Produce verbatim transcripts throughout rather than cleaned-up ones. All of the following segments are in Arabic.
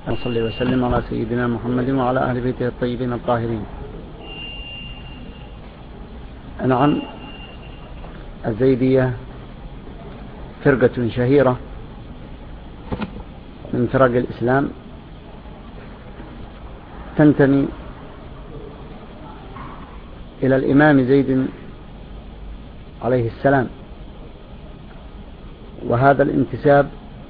صلى وسلم على سيدنا محمد وعلى أهل بيته الطيبين الطاهرين. نعم، الزيدية فرقة شهيرة من فرق الإسلام، تنتمي إلى الإمام زيد عليه السلام، وهذا الانتساب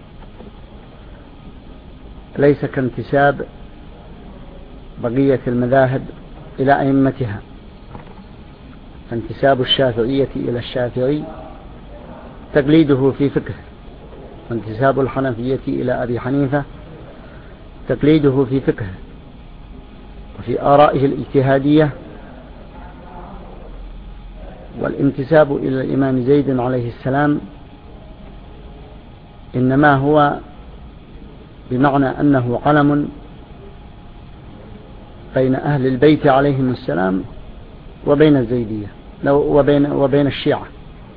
ليس كانتساب بقية المذاهب إلى أئمتها، فانتساب الشافعية إلى الشافعي تقليده في فقه، وانتساب الحنفية إلى أبي حنيفة تقليده في فقه وفي آرائه الاجتهادية. والانتساب إلى الإمام زيد عليه السلام إنما هو بمعنى أنه علم بين أهل البيت عليهم السلام وبين الزيدية وبين, وبين الشيعة.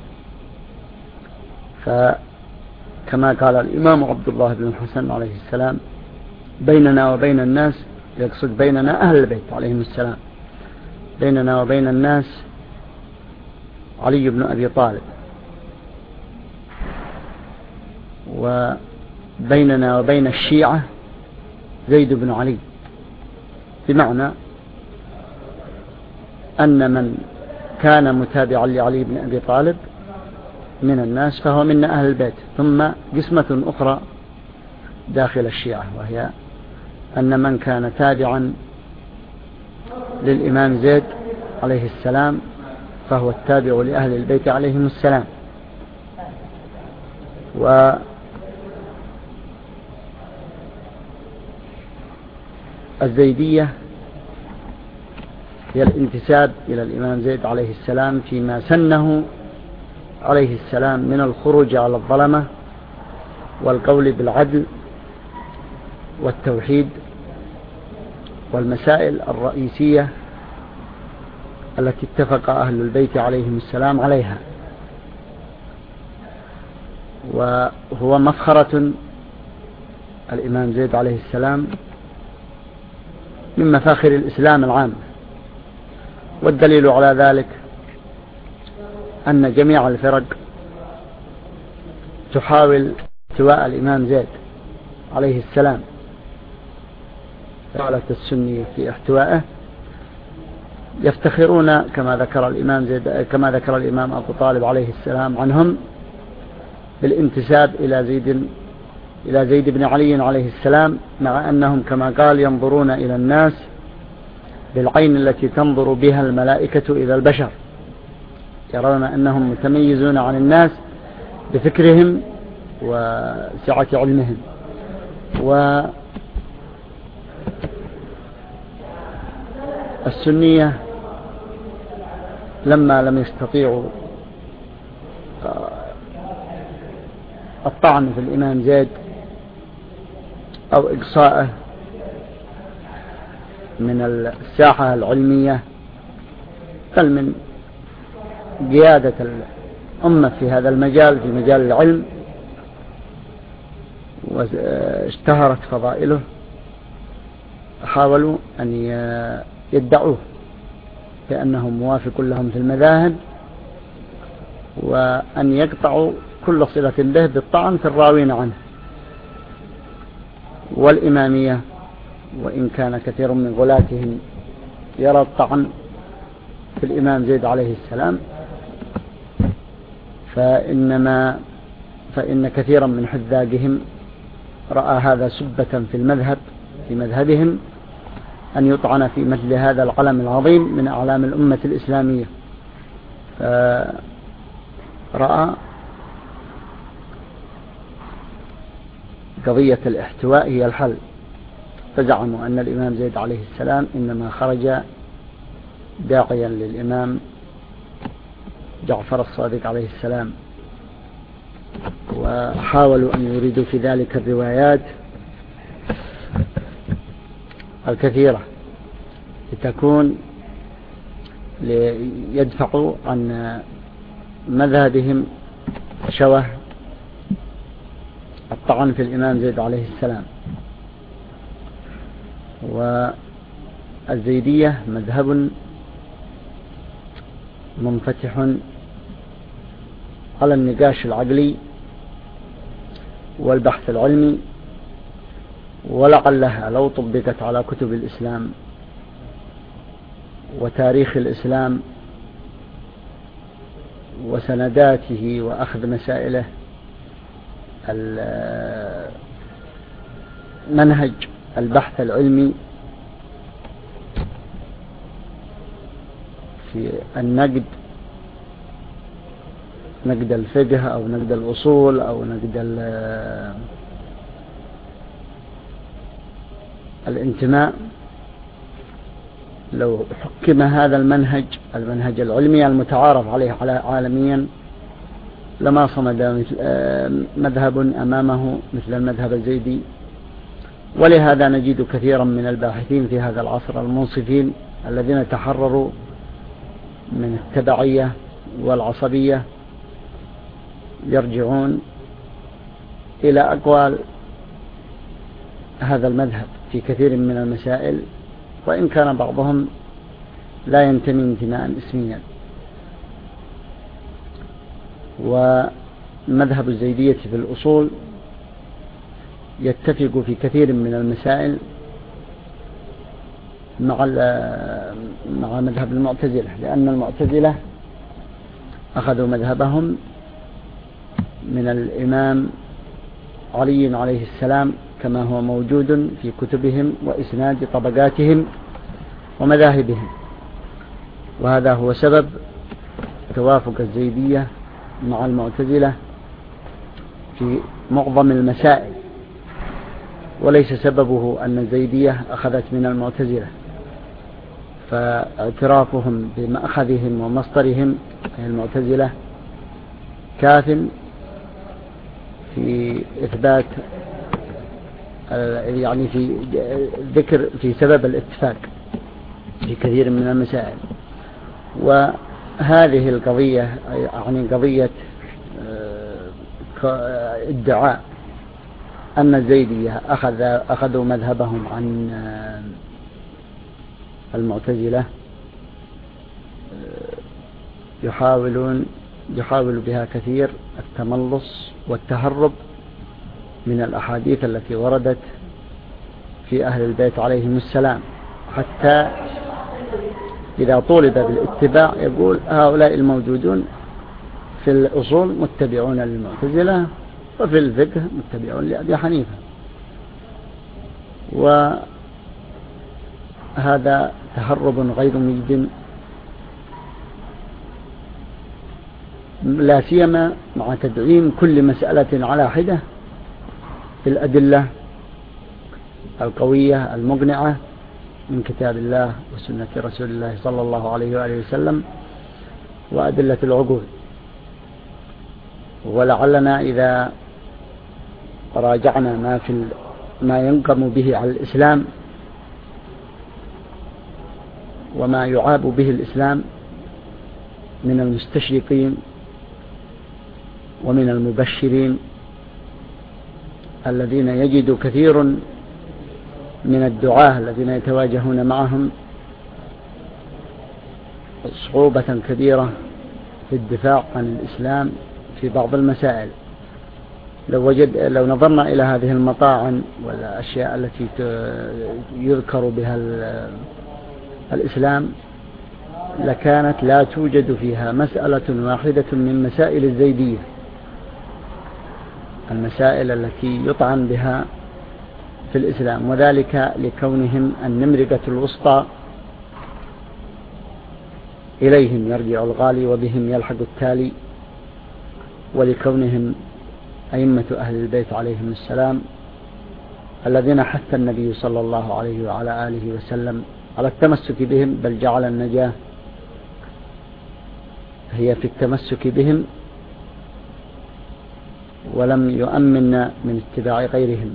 فكما قال الإمام عبد الله بن الحسن عليه السلام: بيننا وبين الناس، يقصد بيننا أهل البيت عليهم السلام، بيننا وبين الناس علي بن أبي طالب، وبيننا وبين الشيعة زيد بن علي، بمعنى أن من كان متابعا لعلي بن أبي طالب من الناس فهو من أهل البيت. ثم قسمة أخرى داخل الشيعة، وهي أن من كان تابعا للإمام زيد عليه السلام فهو التابع لأهل البيت عليهم السلام. والزيدية هي الانتساب إلى الإمام زيد عليه السلام فيما سنه عليه السلام من الخروج على الظلمة والقول بالعدل والتوحيد والمسائل الرئيسية التي اتفق أهل البيت عليهم السلام عليها. وهو مفخرة الإمام زيد عليه السلام من مفاخر الإسلام العام، والدليل على ذلك أن جميع الفرق تحاول احتواء الإمام زيد عليه السلام. فعلة السني في احتوائه يفتخرون كما ذكر الإمام زيد كما ذكر الإمام أبو طالب عليه السلام عنهم بالانتساب إلى زيد إلى زيد بن علي عليه السلام، مع أنهم كما قال ينظرون إلى الناس بالعين التي تنظر بها الملائكة إلى البشر، يرون أنهم متميزون عن الناس بفكرهم وسعة علمهم. والسنية لما لم يستطيعوا الطعن في الإمام زيد أو إقصاءه من الساحة العلمية، بل من قيادة الأمة في هذا المجال، في مجال العلم، واشتهرت فضائله، حاولوا أن يدعوه بأنهم موافق لهم في المذاهب، وأن يقطعوا كل صلة به بالطعن في الراوين عنه. والإمامية وإن كان كثير من غلاتهم يرى الطعن في الإمام زيد عليه السلام، فإنما فإن كثيرا من حذاقهم رأى هذا سبة في المذهب في مذهبهم أن يطعن في مثل هذا العلم العظيم من أعلام الأمة الإسلامية، فرأى قضية الاحتواء هي الحل، فزعموا أن الإمام زيد عليه السلام إنما خرج داعيا للإمام جعفر الصادق عليه السلام، وحاولوا أن يريدوا في ذلك الروايات الكثيرة لتكون ليدفعوا عن مذهبهم شوه الطعن في الإمام زيد عليه السلام. والزيدية مذهب منفتح على النقاش العقلي والبحث العلمي، ولعلها لو طبقت على كتب الإسلام وتاريخ الإسلام وسنداته وأخذ مسائله منهج البحث العلمي في النقد، نقد الفقه أو نقد الأصول أو نقد الانتماء، لو حكم هذا المنهج المنهج العلمي المتعارف عليه عالميا لما صمد مذهب أمامه مثل المذهب الزيدي. ولهذا نجد كثيرا من الباحثين في هذا العصر المنصفين الذين تحرروا من التبعية والعصبية يرجعون إلى أقوال هذا المذهب في كثير من المسائل، وإن كان بعضهم لا ينتمي انتماء اسميا. ومذهب الزيدية في الأصول يتفق في كثير من المسائل مع مع مذهب المعتزلة، لأن المعتزلة أخذوا مذهبهم من الإمام علي عليه السلام كما هو موجود في كتبهم وإسناد طبقاتهم ومذاهبهم، وهذا هو سبب توافق الزيدية مع المعتزلة في معظم المسائل، وليس سببه أن الزيدية أخذت من المعتزلة، فاعترافهم بمأخذهم ومصدرهم المعتزلة كاف في إثبات يعني في ذكر في سبب الاتفاق في كثير من المسائل. وهذه القضية يعني قضية ادعاء أن الزيدية أخذ أخذوا مذهبهم عن المعتزلة يحاولون يحاول بها كثير التملص والتهرب من الأحاديث التي وردت في أهل البيت عليهم السلام، حتى إذا طولب بالاتباع يقول هؤلاء الموجودون في الأصول متبعون للمعتزلة وفي الفقه متبعون لأبي حنيفة. وهذا تهرب غير مجد، لا سيما مع تدعيم كل مسألة على حدة في الأدلة القوية المقنعة من كتاب الله وسنة رسول الله صلى الله عليه وآله وسلم وأدلة العقول. ولعلنا إذا راجعنا ما في ما ينقم به على الإسلام وما يعاب به الإسلام من المستشرقين ومن المبشرين الذين يجد كثير من الدعاة الذين يتواجهون معهم صعوبة كبيرة في الدفاع عن الإسلام في بعض المسائل. لو وجد لو نظرنا إلى هذه المطاعن والأشياء التي يذكر بها الإسلام لكانت لا توجد فيها مسألة واحدة من مسائل الزيدية، المسائل التي يطعن بها في الإسلام، وذلك لكونهم النمرقة الوسطى إليهم يرجع الغالي وبهم يلحق التالي، ولكونهم أئمة أهل البيت عليهم السلام الذين حث النبي صلى الله عليه وعلى آله وسلم على التمسك بهم، بل جعل النجاة هي في التمسك بهم ولم يؤمن من اتباع غيرهم.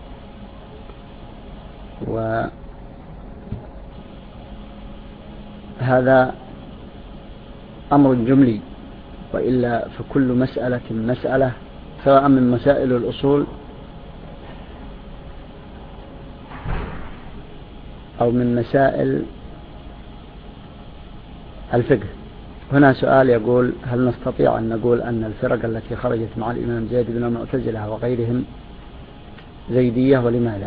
وهذا أمر جملي، وإلا فكل مسألة مسألة سواء من مسائل الأصول أو من مسائل الفقه. هنا سؤال يقول: هل نستطيع أن نقول أن الفرق التي خرجت مع الإمام زيد بن المعتزلة وغيرهم زيدية، ولماذا؟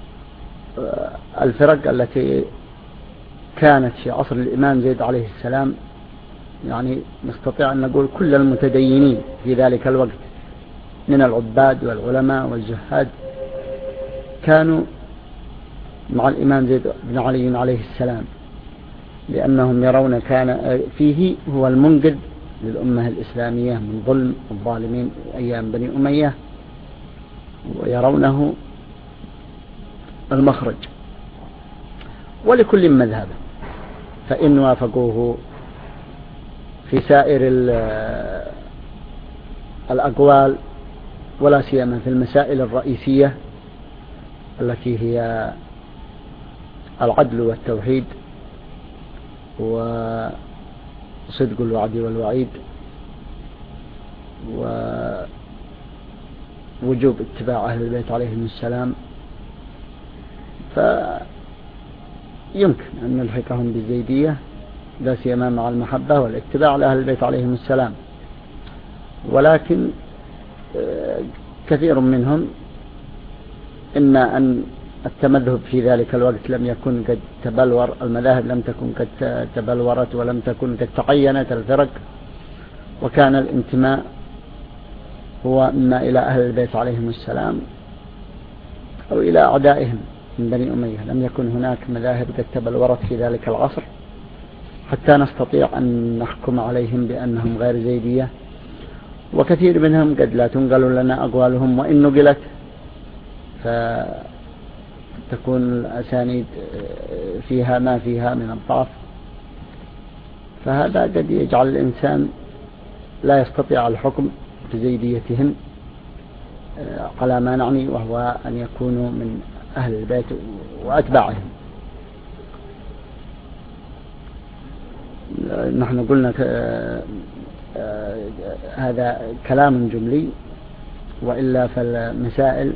الفرق التي كانت في عصر الإمام زيد عليه السلام، يعني نستطيع أن نقول كل المتدينين في ذلك الوقت من العباد والعلماء والزهاد كانوا مع الإمام زيد بن علي عليه السلام، لأنهم يرون كان فيه هو المنقذ للأمة الإسلامية من ظلم الظالمين أيام بني أمية، ويرونه المخرج. ولكل مذهب، فإن وافقوه في سائر الأقوال ولا سيما في المسائل الرئيسية التي هي العدل والتوحيد وصدق الوعد والوعيد ووجوب اتباع أهل البيت عليهم السلام، فيمكن أن نلحقهم بالزيدية لا سيما مع المحبة والاتباع لأهل البيت عليهم السلام. ولكن كثير منهم إما أن التمذهب في ذلك الوقت لم يكن قد تبلور، المذاهب لم تكن قد تبلورت ولم تكن قد تعينت الفرق، وكان الانتماء هو إما إلى أهل البيت عليهم السلام أو إلى أعدائهم من بني أمية. لم يكن هناك مذاهب قد تبلورت في ذلك العصر حتى نستطيع أن نحكم عليهم بأنهم غير زيدية. وكثير منهم قد لا تنقل لنا أقوالهم، وإن نقلت فتكون الأسانيد فيها ما فيها من الضعف، فهذا قد يجعل الإنسان لا يستطيع الحكم بزيديتهم على ما نعني، وهو أن يكونوا من أهل البيت وأتباعهم. نحن قلنا هذا كلام جملي، وإلا فالمسائل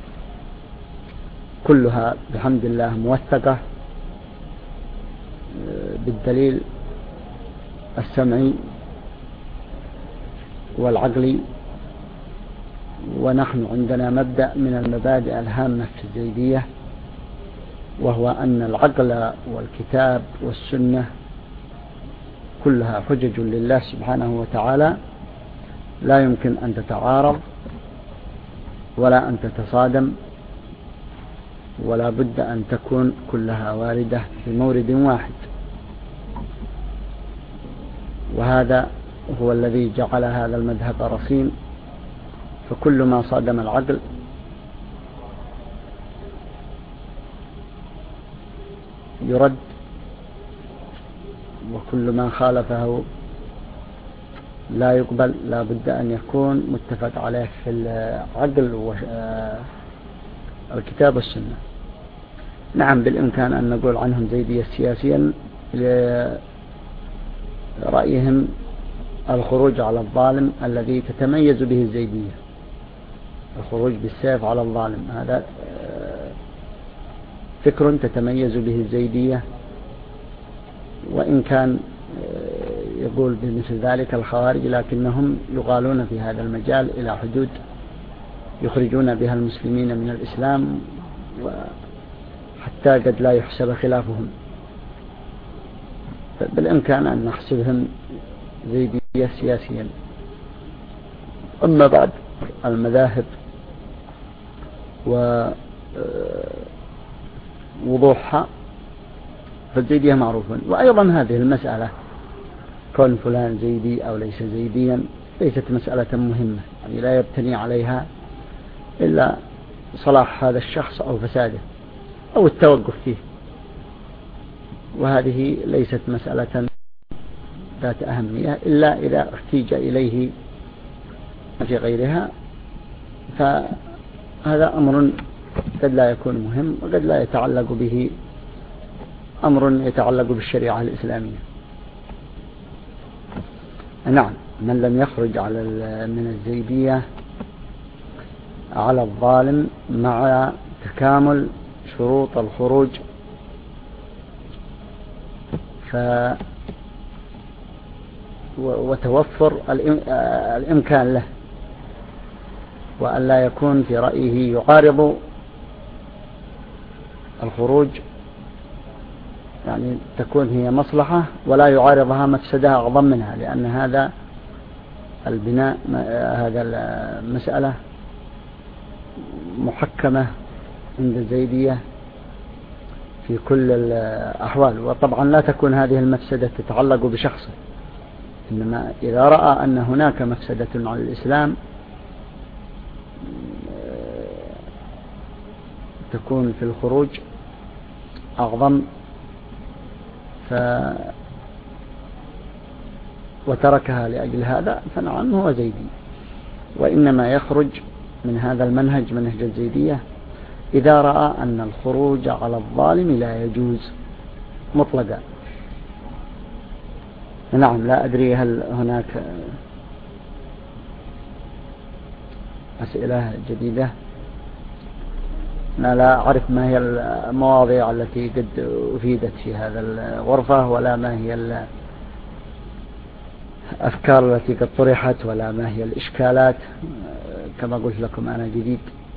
كلها بحمد الله موثقة بالدليل السمعي والعقلي. ونحن عندنا مبدأ من المبادئ الهامة في الزيدية، وهو أن العقل والكتاب والسنة كلها حجج لله سبحانه وتعالى، لا يمكن أن تتعارض ولا أن تتصادم، ولا بد أن تكون كلها واردة في مورد واحد. وهذا هو الذي جعل هذا المذهب رصين، فكل ما صادم العقل يرد، وكل ما خالفه لا يقبل. لا بد أن يكون متفق عليه في العقل والكتاب والسنة. نعم، بالإمكان أن نقول عنهم زيدية سياسيا لرأيهم الخروج على الظالم الذي تتميز به الزيدية، الخروج بالسيف على الظالم، هذا فكر تتميز به الزيدية. وإن كان يقول بمثل ذلك الخوارج، لكنهم يغالون في هذا المجال إلى حدود يخرجون بها المسلمين من الإسلام، وحتى قد لا يحسب خلافهم. بالإمكان أن نحسبهم زيدية سياسيا. أما بعد المذاهب ووضوحها فالزيدية معروفون. وأيضا هذه المسألة كون فلان زيدي أو ليس زيديا ليست مسألة مهمة، يعني لا يبتني عليها إلا صلاح هذا الشخص أو فساده أو التوقف فيه، وهذه ليست مسألة ذات أهمية إلا إذا احتيج إليه في غيرها، فهذا أمر قد لا يكون مهم، وقد لا يتعلق به أمر يتعلق بالشريعة الإسلامية. نعم، من لم يخرج على من الزيدية على الظالم مع تكامل شروط الخروج ف وتوفر الإمكان له، وأن لا يكون في رأيه يعارض الخروج، يعني تكون هي مصلحة ولا يعارضها مفسدة أعظم منها، لأن هذا البناء هذا المسألة محكمة عند الزيدية في كل الأحوال. وطبعا لا تكون هذه المفسدة تتعلق بشخصه، إنما إذا رأى أن هناك مفسدة على الإسلام تكون في الخروج أعظم ف وتركها لأجل هذا فنعم هو زيدي. وإنما يخرج من هذا المنهج منهج الزيدية إذا رأى أن الخروج على الظالم لا يجوز مطلقا. نعم. لا أدري هل هناك أسئلة جديدة؟ أنا لا أعرف ما هي المواضيع التي قد أفيدت في هذا الغرفة، ولا ما هي الأفكار التي قد طرحت، ولا ما هي الإشكالات. كما قلت لكم أنا جديد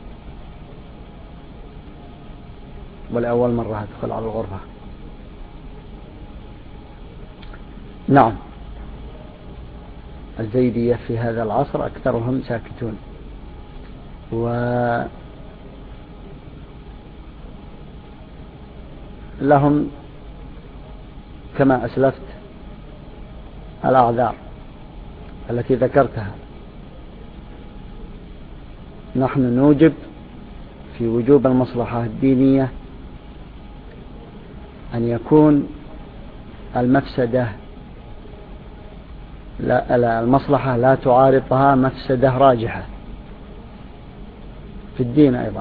ولأول مرة أدخل على الغرفة. نعم. الزيدية في هذا العصر أكثرهم ساكتون، ولهم كما أسلفت الأعذار التي ذكرتها. نحن نوجب في وجوب المصلحة الدينية أن يكون المفسدة لا, لا المصلحة لا تعارضها مفسدة راجحة في الدين أيضا.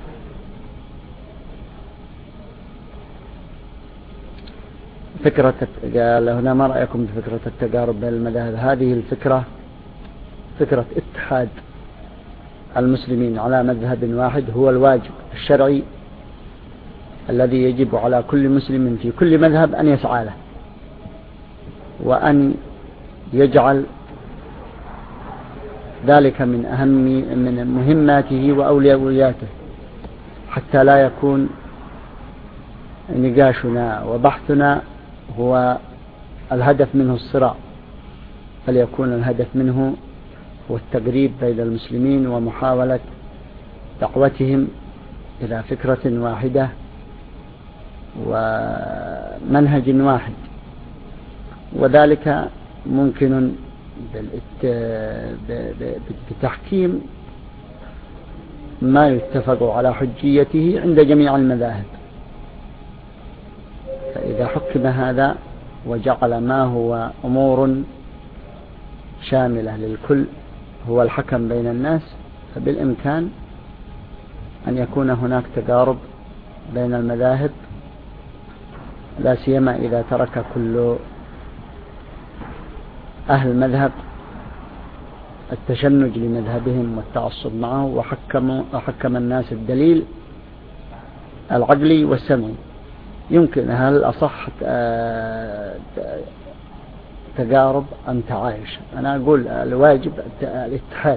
فكرة قال هنا ما رأيكم بفكرة التقارب بين المذاهب؟ هذه الفكرة فكرة اتحاد المسلمين على مذهب واحد هو الواجب الشرعي الذي يجب على كل مسلم في كل مذهب أن يسعى له، وأن يجعل ذلك من أهم من مهماته وأولوياته، حتى لا يكون نقاشنا وبحثنا هو الهدف منه الصراع، فليكون الهدف منه هو التقريب بين المسلمين ومحاولة دعوتهم إلى فكرة واحدة ومنهج واحد. وذلك ممكن بتحكيم ما يتفق على حجيته عند جميع المذاهب. فإذا حكم هذا وجعل ما هو أمور شاملة للكل هو الحكم بين الناس، فبالإمكان أن يكون هناك تقارب بين المذاهب، لا سيما إذا ترك كل أهل المذهب التشنج لمذهبهم والتعصب معه، وحكم, وحكم الناس الدليل العقلي والسمعي. يمكن هل أصح تقارب أم تعايش؟ أنا أقول الواجب الاتحاد،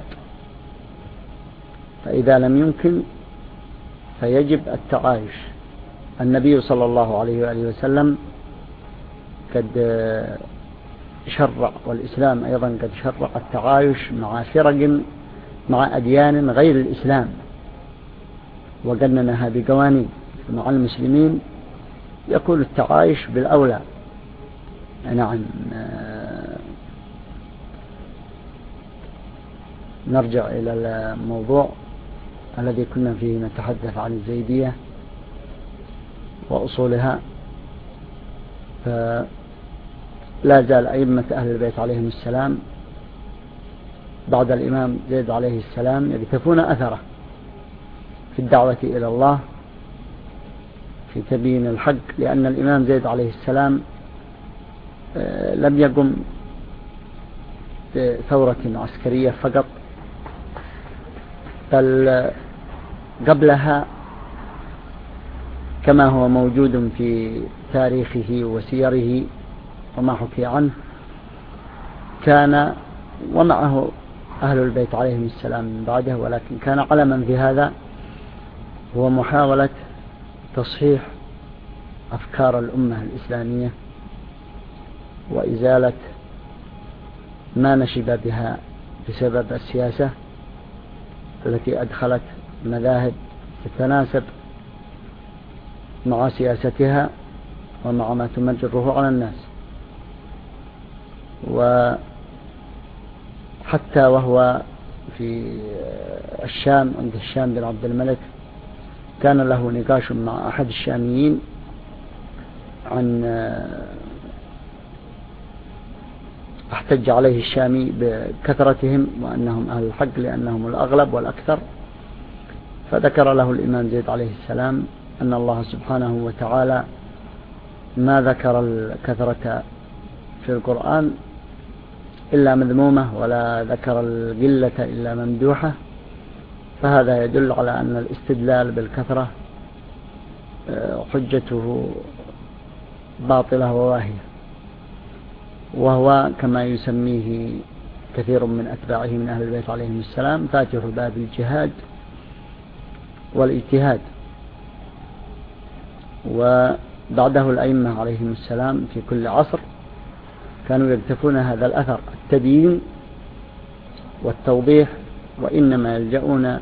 فإذا لم يمكن فيجب التعايش. النبي صلى الله عليه وآله وسلم قد شرع، والإسلام أيضا قد شرع التعايش مع فرق مع أديان غير الإسلام، وقننها بقوانين. مع المسلمين يكون التعايش بالأولى. نعم. نرجع إلى الموضوع الذي كنا فيه نتحدث عن الزيدية وأصولها. فلا زال أئمة أهل البيت عليهم السلام بعد الإمام زيد عليه السلام يقتفون أثره في الدعوة إلى الله، في تبيين الحق، لأن الإمام زيد عليه السلام لم يقم بثورة عسكرية فقط، بل قبلها كما هو موجود في تاريخه وسيره وما حكي عنه كان ومعه أهل البيت عليهم السلام من بعده، ولكن كان علما في هذا هو محاولة تصحيح أفكار الأمة الإسلامية وإزالة ما نشب بها بسبب السياسة التي أدخلت مذاهب تتناسب مع سياستها ومع ما تمجره على الناس. وحتى وهو في الشام عند الشام بن عبد الملك كان له نقاش مع أحد الشاميين عن احتج عليه الشامي بكثرتهم وأنهم أهل الحق لأنهم الأغلب والأكثر، فذكر له الإمام زيد عليه السلام أن الله سبحانه وتعالى ما ذكر الكثرة في القرآن إلا مذمومة ولا ذكر القلة إلا ممدوحة، فهذا يدل على أن الاستدلال بالكثرة حجته باطلة وواهية، وهو كما يسميه كثير من أتباعه من أهل البيت عليهم السلام فاتح باب الجهاد والاجتهاد. وبعده الأئمة عليهم السلام في كل عصر كانوا يكتفون هذا الأثر التبيين والتوضيح، وإنما يلجؤون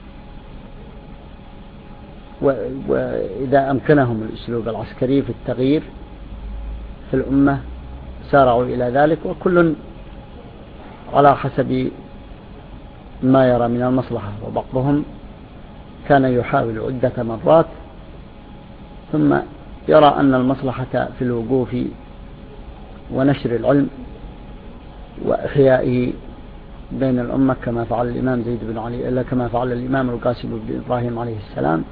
وإذا أمكنهم الأسلوب العسكري في التغيير في الأمة سارعوا إلى ذلك، وكل على حسب ما يرى من المصلحة. وبعضهم كان يحاول عدة مرات ثم يرى أن المصلحة في الوقوف ونشر العلم وإحيائه بين الأمة كما فعل الإمام زيد بن علي إلا كما فعل الإمام القاسم بن إبراهيم عليه السلام،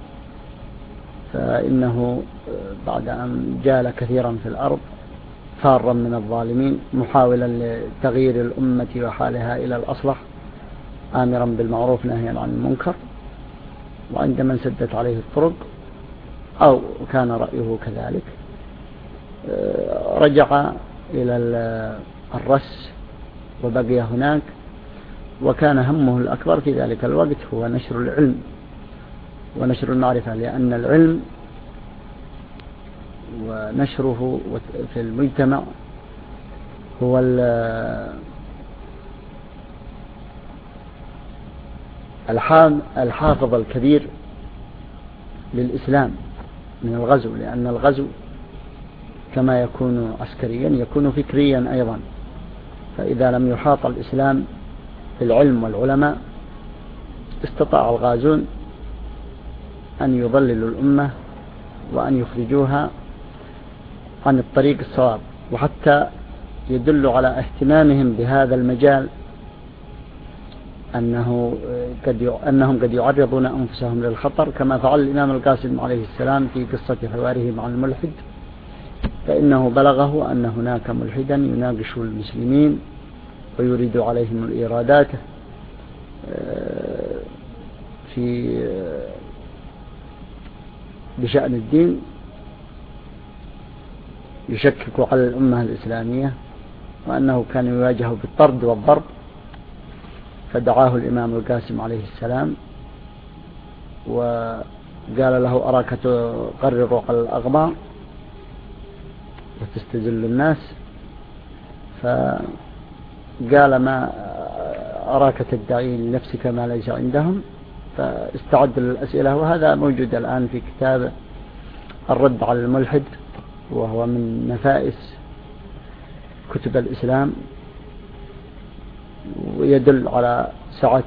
فإنه بعد أن جال كثيرا في الأرض فارا من الظالمين محاولا لتغيير الأمة وحالها إلى الأصلح آمرا بالمعروف نهيا عن المنكر، وعندما انسدت عليه الطرق أو كان رأيه كذلك رجع إلى الرس وبقي هناك، وكان همه الأكبر في ذلك الوقت هو نشر العلم ونشر المعرفة، لأن العلم ونشره في المجتمع هو الحافظ الكبير للإسلام من الغزو، لأن الغزو كما يكون عسكريا يكون فكريا أيضا، فإذا لم يحاط الإسلام بالعلم والعلماء استطاع الغازون أن يضللوا الأمة وأن يخرجوها عن الطريق الصواب. وحتى يدل على اهتمامهم بهذا المجال أنه قد أنهم قد يعرضون أنفسهم للخطر كما فعل الإمام القاسم عليه السلام في قصة حواره مع الملحد، فإنه بلغه أن هناك ملحدا يناقش المسلمين ويريد عليهم الإيرادات في بشأن الدين، يشكك على الأمة الإسلامية، وأنه كان يواجه بالطرد والضرب، فدعاه الإمام القاسم عليه السلام وقال له أراك تقرر على الأغمار وتستذل الناس، فقال ما أراك تدعي لنفسك ما ليس عندهم، فاستعد للأسئلة. وهذا موجود الآن في كتاب الرد على الملحد، وهو من نفائس كتب الإسلام، ويدل على سعة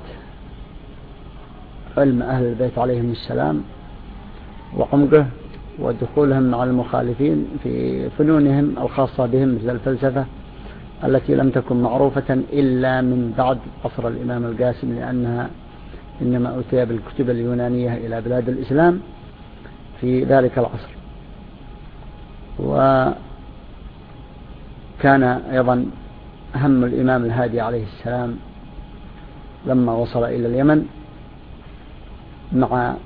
علم أهل البيت عليهم السلام وعمقه ودخولهم مع المخالفين في فنونهم الخاصة بهم مثل الفلسفة التي لم تكن معروفة إلا من بعد عصر الإمام القاسم، لأنها إنما أوتي بالكتب اليونانية إلى بلاد الإسلام في ذلك العصر. وكان أيضا هم الإمام الهادي عليه السلام لما وصل إلى اليمن مع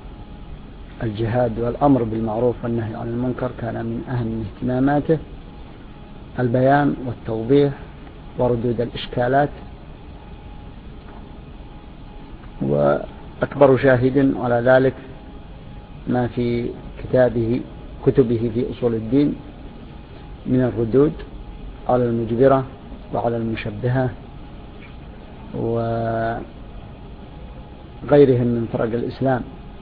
الجهاد والأمر بالمعروف والنهي عن المنكر كان من أهم اهتماماته البيان والتوضيح وردود الإشكالات. وأكبر شاهد على ذلك ما في كتابه كتبه في أصول الدين من الردود على المجبرة وعلى المشبهة وغيرهم من فرق الإسلام،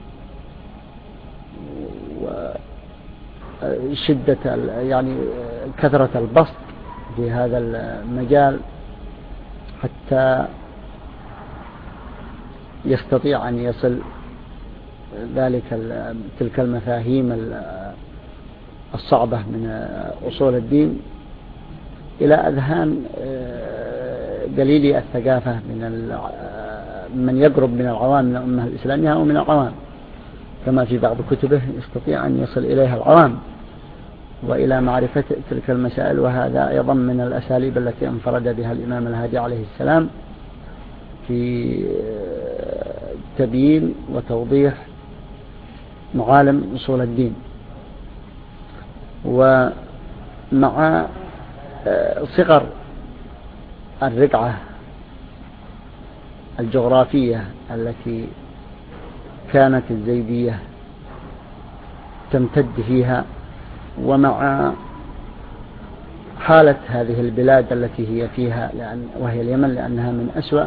وشدة يعني كثرة البسط في هذا المجال حتى يستطيع أن يصل ذلك تلك المفاهيم الصعبة من أصول الدين إلى أذهان قليلي الثقافة من من يقرب من العوام من الأمة الإسلامية أو من العوام، كما في بعض كتبه يستطيع أن يصل إليها العوام وإلى معرفة تلك المسائل. وهذا أيضا من الأساليب التي انفرد بها الإمام الهادي عليه السلام في تبيين وتوضيح معالم أصول الدين. ومع صغر الرقعة الجغرافية التي كانت الزيدية تمتد فيها، ومع حالة هذه البلاد التي هي فيها لأن وهي اليمن، لأنها من أسوأ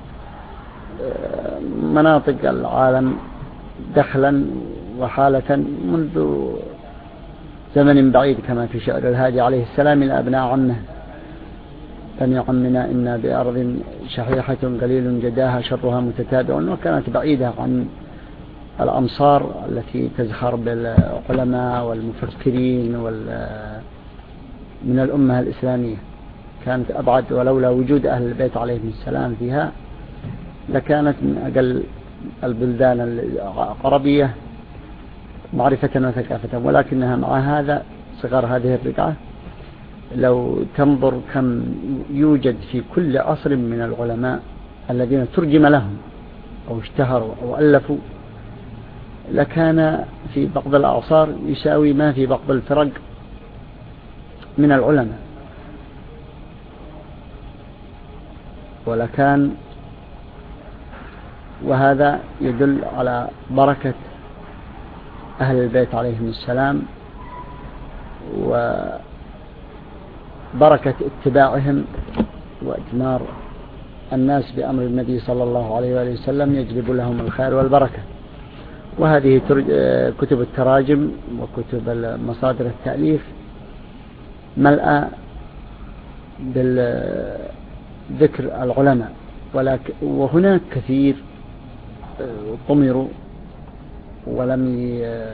مناطق العالم دخلا وحالة منذ زمن بعيد، كما في شعر الهادي عليه السلام إلى أبناء عمه: بني عمنا إنا بأرض شحيحة قليل جداها شرها متتابع. وكانت بعيدة عن الأمصار التي تزخر بالعلماء والمفكرين من الأمة الإسلامية، كانت أبعد، ولولا وجود أهل البيت عليهم السلام فيها لكانت من أقل البلدان العربية معرفة وثقافة. ولكنها مع هذا صغر هذه الرقعة، لو تنظر كم يوجد في كل عصر من العلماء الذين ترجم لهم أو اشتهروا أو ألفوا، لكان في بعض الأعصار يساوي ما في بعض الفرق من العلماء. ولكان وهذا يدل على بركة أهل البيت عليهم السلام وبركة اتباعهم وإتمار الناس بأمر النبي صلى الله عليه وآله وسلم يجلب لهم الخير والبركة. وهذه كتب التراجم وكتب مصادر التأليف ملأى بالذكر العلماء، ولكن وهناك كثير طمروا ولم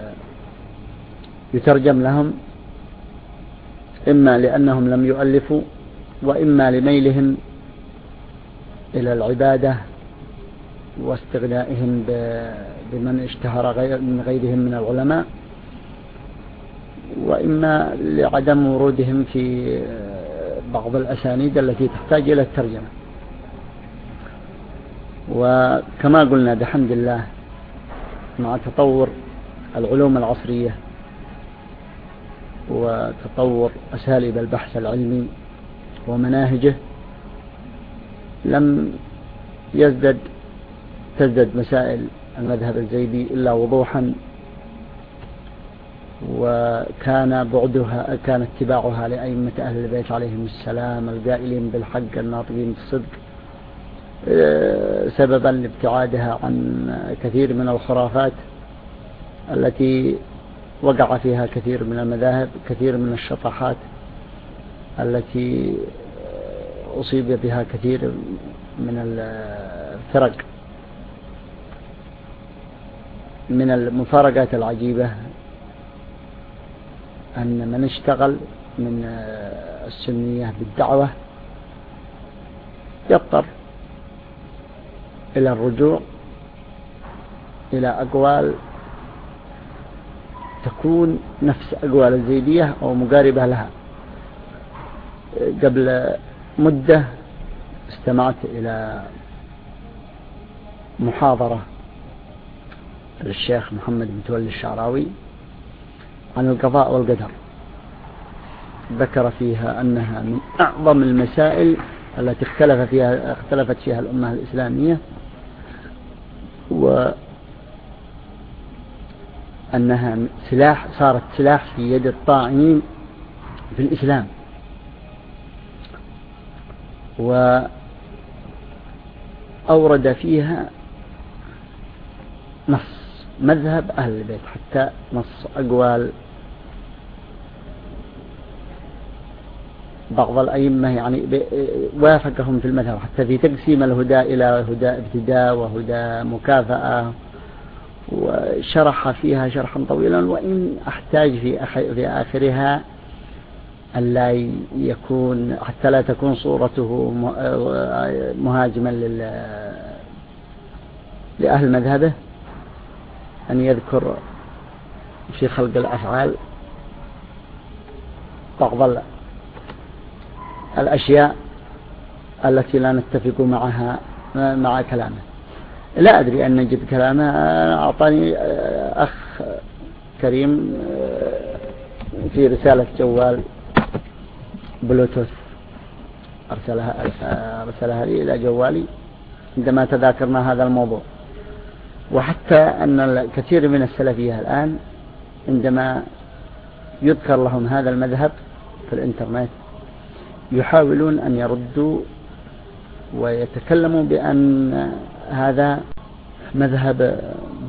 يترجم لهم، إما لأنهم لم يؤلفوا، وإما لميلهم إلى العبادة واستغنائهم بمن اشتهر غير من غيرهم من العلماء، وإما لعدم ورودهم في بعض الأسانيد التي تحتاج إلى الترجمة. وكما قلنا بحمد الله مع تطور العلوم العصرية وتطور أساليب البحث العلمي ومناهجه، لم يزدد تزدد مسائل المذهب الزيدي إلا وضوحا، وكان بعدها كان اتباعها لأئمة أهل البيت عليهم السلام القائلين بالحق الناطقين بالصدق سببا لابتعادها عن كثير من الخرافات التي وقع فيها كثير من المذاهب، كثير من الشطحات التي أصيب بها كثير من الفرق، من المفارقات العجيبة أن من اشتغل من السنية بالدعوة يضطر إلى الرجوع إلى أقوال تكون نفس أقوال الزيدية أو مقاربة لها. قبل مدة استمعت إلى محاضرة للشيخ محمد متولي الشعراوي عن القضاء والقدر، ذكر فيها أنها من أعظم المسائل التي اختلف فيها اختلفت فيها الأمة الإسلامية، وأنها سلاح صارت سلاح في يد الطاعنين في الإسلام. وأورد فيها نص مذهب أهل البيت، حتى نص أقوال بعض الأئمة يعني وافقهم في المذهب، حتى في تقسيم الهدى إلى هدى ابتداء وهدى مكافأة، وشرح فيها شرحا طويلا، وإن أحتاج في في آخرها ألا يكون حتى لا تكون صورته مهاجما لأهل مذهبه أن يذكر في خلق الأفعال بعض الأشياء التي لا نتفق معها مع كلامه. لا أدري أن نجد كلامه. أعطاني أخ كريم في رسالة جوال بلوتوث أرسلها, أرسلها لي إلى جوالي عندما تذاكرنا هذا الموضوع. وحتى أن الكثير من السلفية الآن عندما يذكر لهم هذا المذهب في الإنترنت يحاولون أن يردوا ويتكلموا بأن هذا مذهب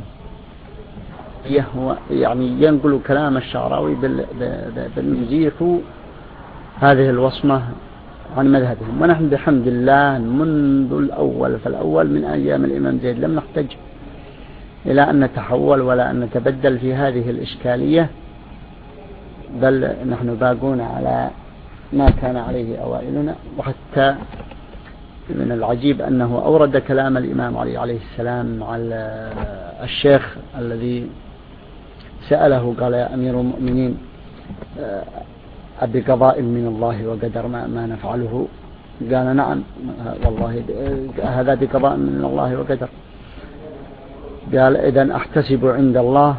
يعني ينقل كلام الشعراوي بأن يزيحوا هذه الوصمة عن مذهبهم. ونحن بحمد الله منذ الأول فالأول من أيام الإمام زيد لم نحتج إلى أن نتحول ولا أن نتبدل في هذه الإشكالية، بل نحن باقون على ما كان عليه أوائلنا. وحتى من العجيب أنه أورد كلام الإمام علي عليه السلام على الشيخ الذي سأله قال: يا أمير المؤمنين، أبي قضاء من الله وقدر ما, ما نفعله؟ قال: نعم والله هذا بقضاء من الله وقدر. قال: إذن أحتسب عند الله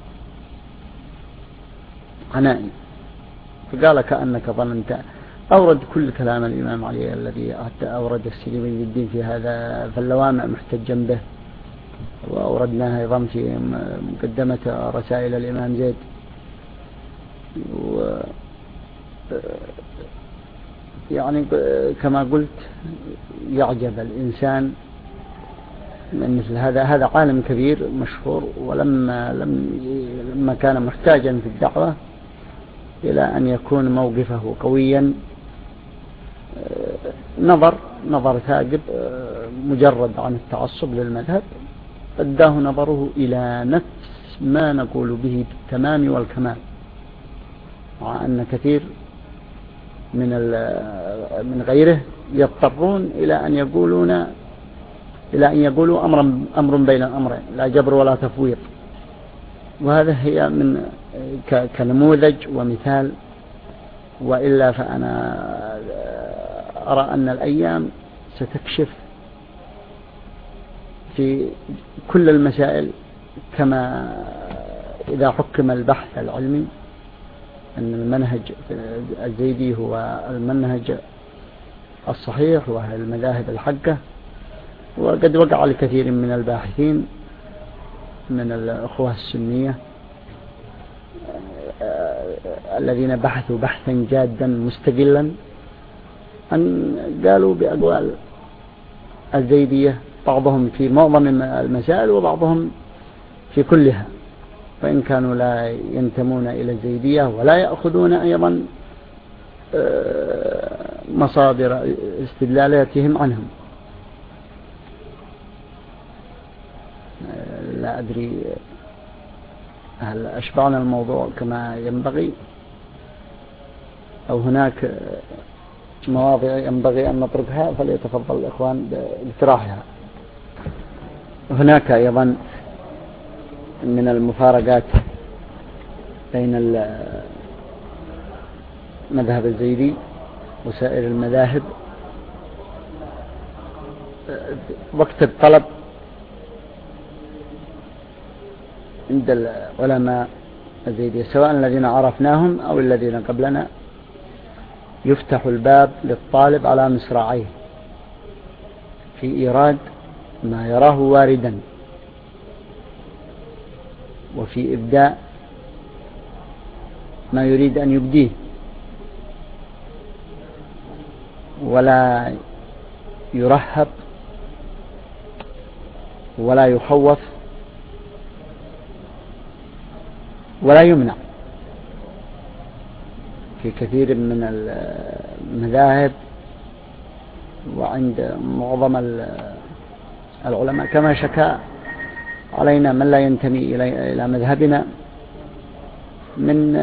عنائي. فقال: كأنك ظننت. أورد كل كلام الإمام علي الذي حتى أورد السليمي الدين في هذا فاللوامع محتجا به، وأوردناها أيضا في مقدمة رسائل الإمام زيد. و يعني كما قلت يعجب الإنسان من مثل هذا. هذا عالم كبير مشهور، ولما لم لما كان محتاجا في الدعوة إلى أن يكون موقفه قويا نظر نظر ثاقب مجرد عن التعصب للمذهب، أداه نظره إلى نفس ما نقول به بالتمام والكمال، مع أن كثير من من غيره يضطرون إلى أن يقولون إلى أن يقولوا أمرا أمر بين الأمرين، لا جبر ولا تفويض. وهذا هي من كنموذج ومثال. وإلا فأنا أرى أن الأيام ستكشف في كل المسائل، كما إذا حكم البحث العلمي أن المنهج الزيدي هو المنهج الصحيح وهي المذاهب الحقة. وقد وقع لكثير من الباحثين من الأخوة السنية الذين بحثوا بحثا جادا مستقلا أن قالوا بأقوال الزيدية، بعضهم في معظم المسائل وبعضهم في كلها، وإن كانوا لا ينتمون إلى الزيدية ولا يأخذون أيضا مصادر استدلالاتهم عنهم. لا أدري هل أشبعنا الموضوع كما ينبغي أو هناك مواضع ينبغي أن نتركها، فليتفضل الإخوان باقتراحها. هناك أيضا من المفارقات بين المذهب الزيدي وسائر المذاهب وقت الطلب عند العلماء الزيدية، سواء الذين عرفناهم أو الذين قبلنا، يفتح الباب للطالب على مصراعيه في إيراد ما يراه واردا، وفي إبداء ما يريد أن يبديه، ولا يرهب ولا يخوف ولا يمنع. في كثير من المذاهب وعند معظم العلماء كما شكا علينا من لا ينتمي إلى مذهبنا من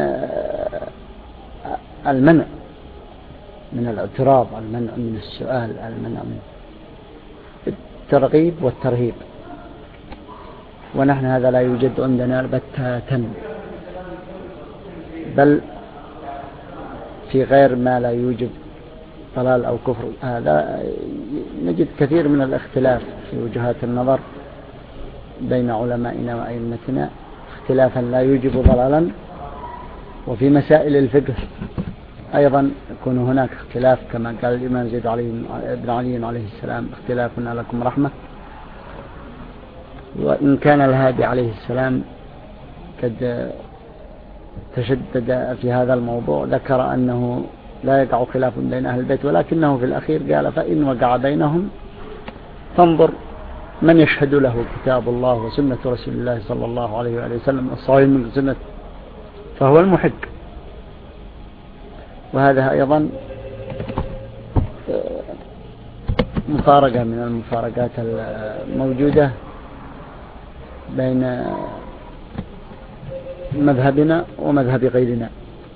المنع من الاعتراض، المنع من السؤال، المنع من الترغيب والترهيب، ونحن هذا لا يوجد عندنا بتاتا، بل في غير ما لا يوجد ضلال أو كفر. هذا نجد كثير من الاختلاف في وجهات النظر بين علمائنا وأئمتنا، اختلافا لا يوجب ضلالا. وفي مسائل الفقه أيضا يكون هناك اختلاف، كما قال الإمام زيد بن علي عليه السلام: اختلافنا لكم رحمة. وإن كان الهادي عليه السلام قد تشدد في هذا الموضوع، ذكر أنه لا يقع خلاف بين أهل البيت، ولكنه في الأخير قال: فإن وقع بينهم فانظر من يشهد له كتاب الله وسنة رسول الله صلى الله عليه وآله وسلم الصحيح من سنة فهو المحق. وهذا أيضا مفارقة من المفارقات الموجودة بين مذهبنا ومذهب غيرنا.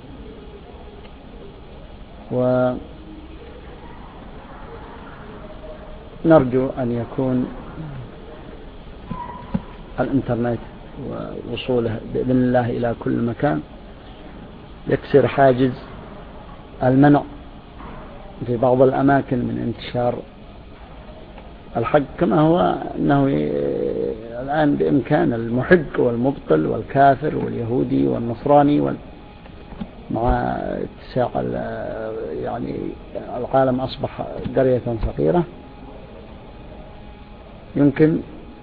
ونرجو أن يكون الإنترنت ووصوله بإذن الله إلى كل مكان يكسر حاجز المنع في بعض الأماكن من انتشار الحق، كما هو أنه الآن بإمكان المحق والمبطل والكافر واليهودي والنصراني وال... مع اتساع يعني العالم أصبح قرية صغيرة، يمكن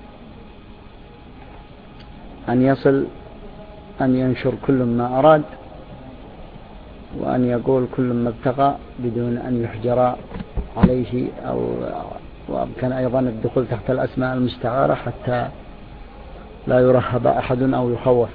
أن يصل أن ينشر كل ما أراد وأن يقول كل ما ابتغى بدون أن يحجر عليه، أو وأمكن أيضا الدخول تحت الأسماء المستعارة حتى لا يرهب أحد أو يخوف.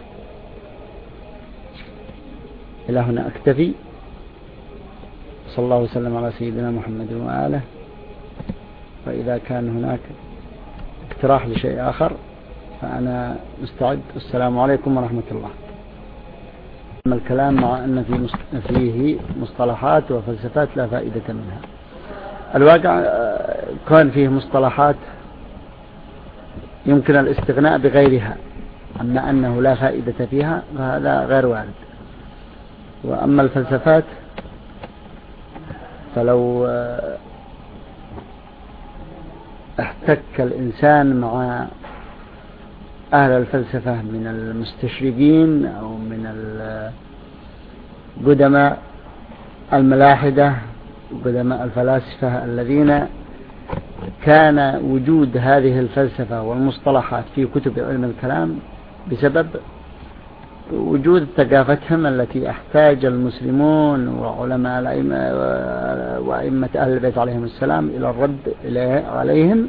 إلى هنا أكتفي. صلى الله وسلم على سيدنا محمد وآله. وإذا كان هناك اقتراح لشيء آخر فأنا مستعد. السلام عليكم ورحمة الله. أما الكلام مع أن فيه مصطلحات وفلسفات لا فائدة منها. الواقع كان فيه مصطلحات يمكن الاستغناء بغيرها، أما أنه لا فائدة فيها فهذا غير وارد. وأما الفلسفات فلو احتك الإنسان مع أهل الفلسفة من المستشرقين أو من القدماء الملاحدة قدماء الفلاسفة الذين كان وجود هذه الفلسفة والمصطلحات في كتب علم الكلام بسبب وجود ثقافتهم التي احتاج المسلمون وعلماء الأئمة وأئمة أهل البيت عليهم السلام إلى الرد عليهم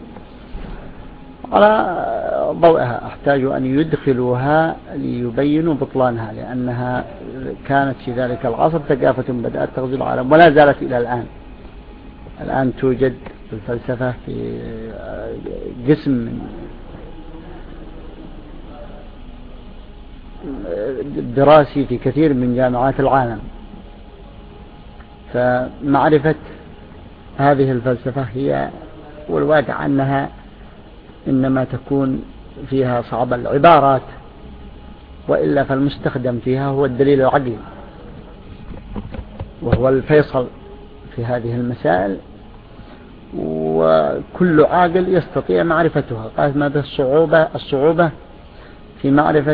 على ضوئها، احتاجوا أن يدخلوها ليبينوا بطلانها، لأنها كانت في ذلك العصر ثقافة بدأت تغزو العالم ولا زالت إلى الآن. الآن توجد الفلسفة في قسم من دراسي في كثير من جامعات العالم. فمعرفة هذه الفلسفة هي والواقع أنها إنما تكون فيها صعب العبارات، وإلا فالمستخدم فيها هو الدليل العقلي، وهو الفيصل في هذه المسائل، وكل عاقل يستطيع معرفتها. قالت ما به الصعوبة الصعوبة في معرفة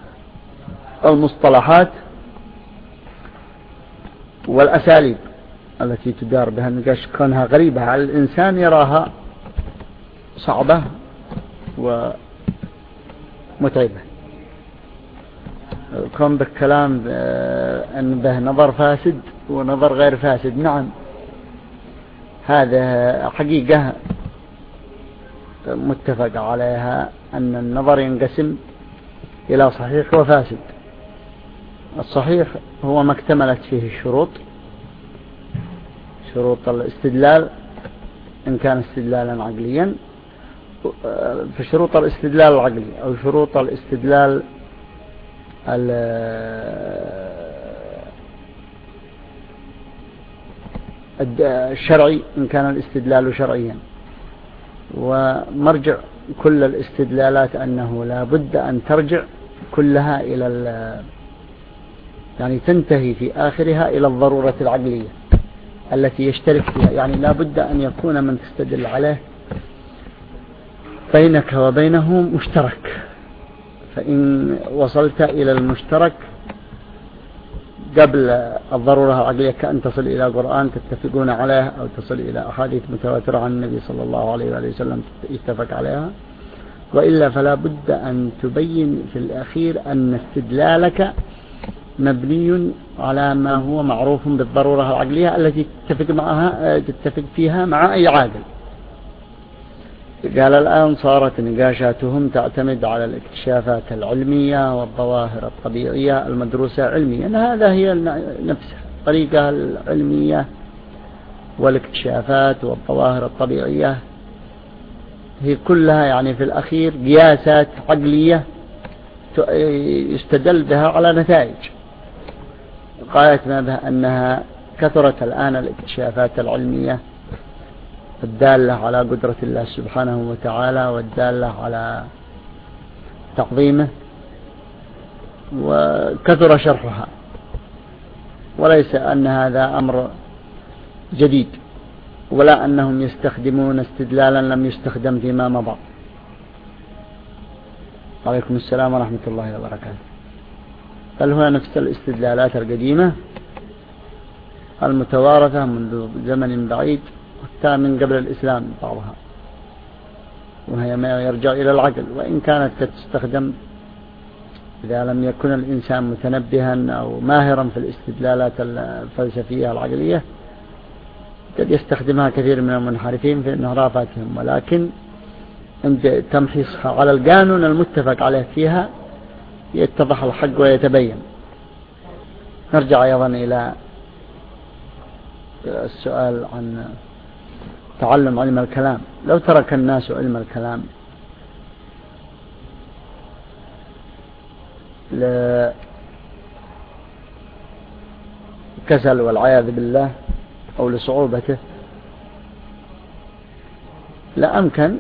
المصطلحات والأساليب التي تدار بها النقاش كونها غريبة على الإنسان يراها صعبة ومتعبة. كون بالكلام أن به نظر فاسد ونظر غير فاسد، نعم هذا حقيقة متفق عليها أن النظر ينقسم إلى صحيح وفاسد. الصحيح هو ما اكتملت فيه الشروط، شروط الاستدلال إن كان استدلالا عقليا، في شروط الاستدلال العقلي أو شروط الاستدلال الشرعي إن كان الاستدلال شرعيا. ومرجع كل الاستدلالات أنه لا بد أن ترجع كلها إلى يعني تنتهي في آخرها إلى الضرورة العقلية التي يشترك فيها، يعني لا بد أن يكون من تستدل عليه بينك وبينه مشترك، فإن وصلت إلى المشترك قبل الضرورة العقلية كأن تصل إلى قرآن تتفقون عليه أو تصل إلى أحاديث متواترة عن النبي صلى الله عليه وآله وسلم يتفق عليها، وإلا فلا بد أن تبين في الأخير أن استدلالك مبني على ما هو معروف بالضرورة العقلية التي تتفق معها تتفق فيها مع أي عاقل. قال الآن صارت نقاشاتهم تعتمد على الاكتشافات العلمية والظواهر الطبيعية المدروسة علميا. هذا هي نفسها الطريقة العلمية والاكتشافات والظواهر الطبيعية هي كلها يعني في الأخير قياسات عقلية يستدل بها على نتائج. غاية ما بها أنها كثرت الآن الاكتشافات العلمية الدالة على قدرة الله سبحانه وتعالى والدالة على تعظيمه، وكثر شرحها، وليس أن هذا أمر جديد ولا أنهم يستخدمون استدلالا لم يستخدم فيما مضى. عليكم السلام ورحمة الله وبركاته. بل هو نفس الاستدلالات القديمة المتوارثة منذ زمن بعيد حتى من قبل الإسلام بعضها، وهي ما يرجع إلى العقل، وإن كانت تستخدم إذا لم يكن الإنسان متنبها أو ماهرا في الاستدلالات الفلسفية العقلية قد يستخدمها كثير من المنحرفين في انحرافاتهم، ولكن عند تمحيصها على القانون المتفق عليه فيها يتضح الحق ويتبين. نرجع أيضا إلى السؤال عن تعلم علم الكلام. لو ترك الناس علم الكلام لكسل والعياذ بالله أو لصعوبته لا أمكن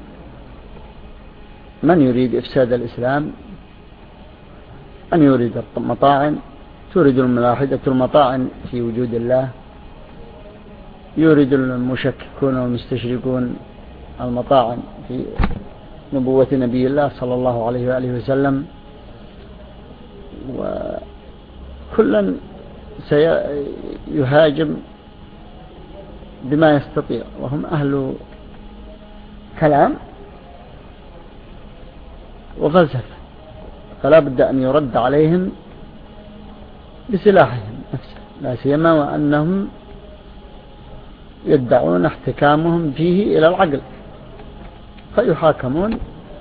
من يريد إفساد الإسلام أن يريد المطاعن، تريد الملاحدة المطاعن في وجود الله، يريد المشككون والمستشركون المطاعن في نبوة نبي الله صلى الله عليه وآله وسلم، وكلا سيهاجم بما يستطيع، وهم أهل كلام وفلسفة، فلا بد أن يرد عليهم بسلاحهم نفسه، لا سيما وأنهم يدعون احتكامهم فيه إلى العقل، فيحاكمون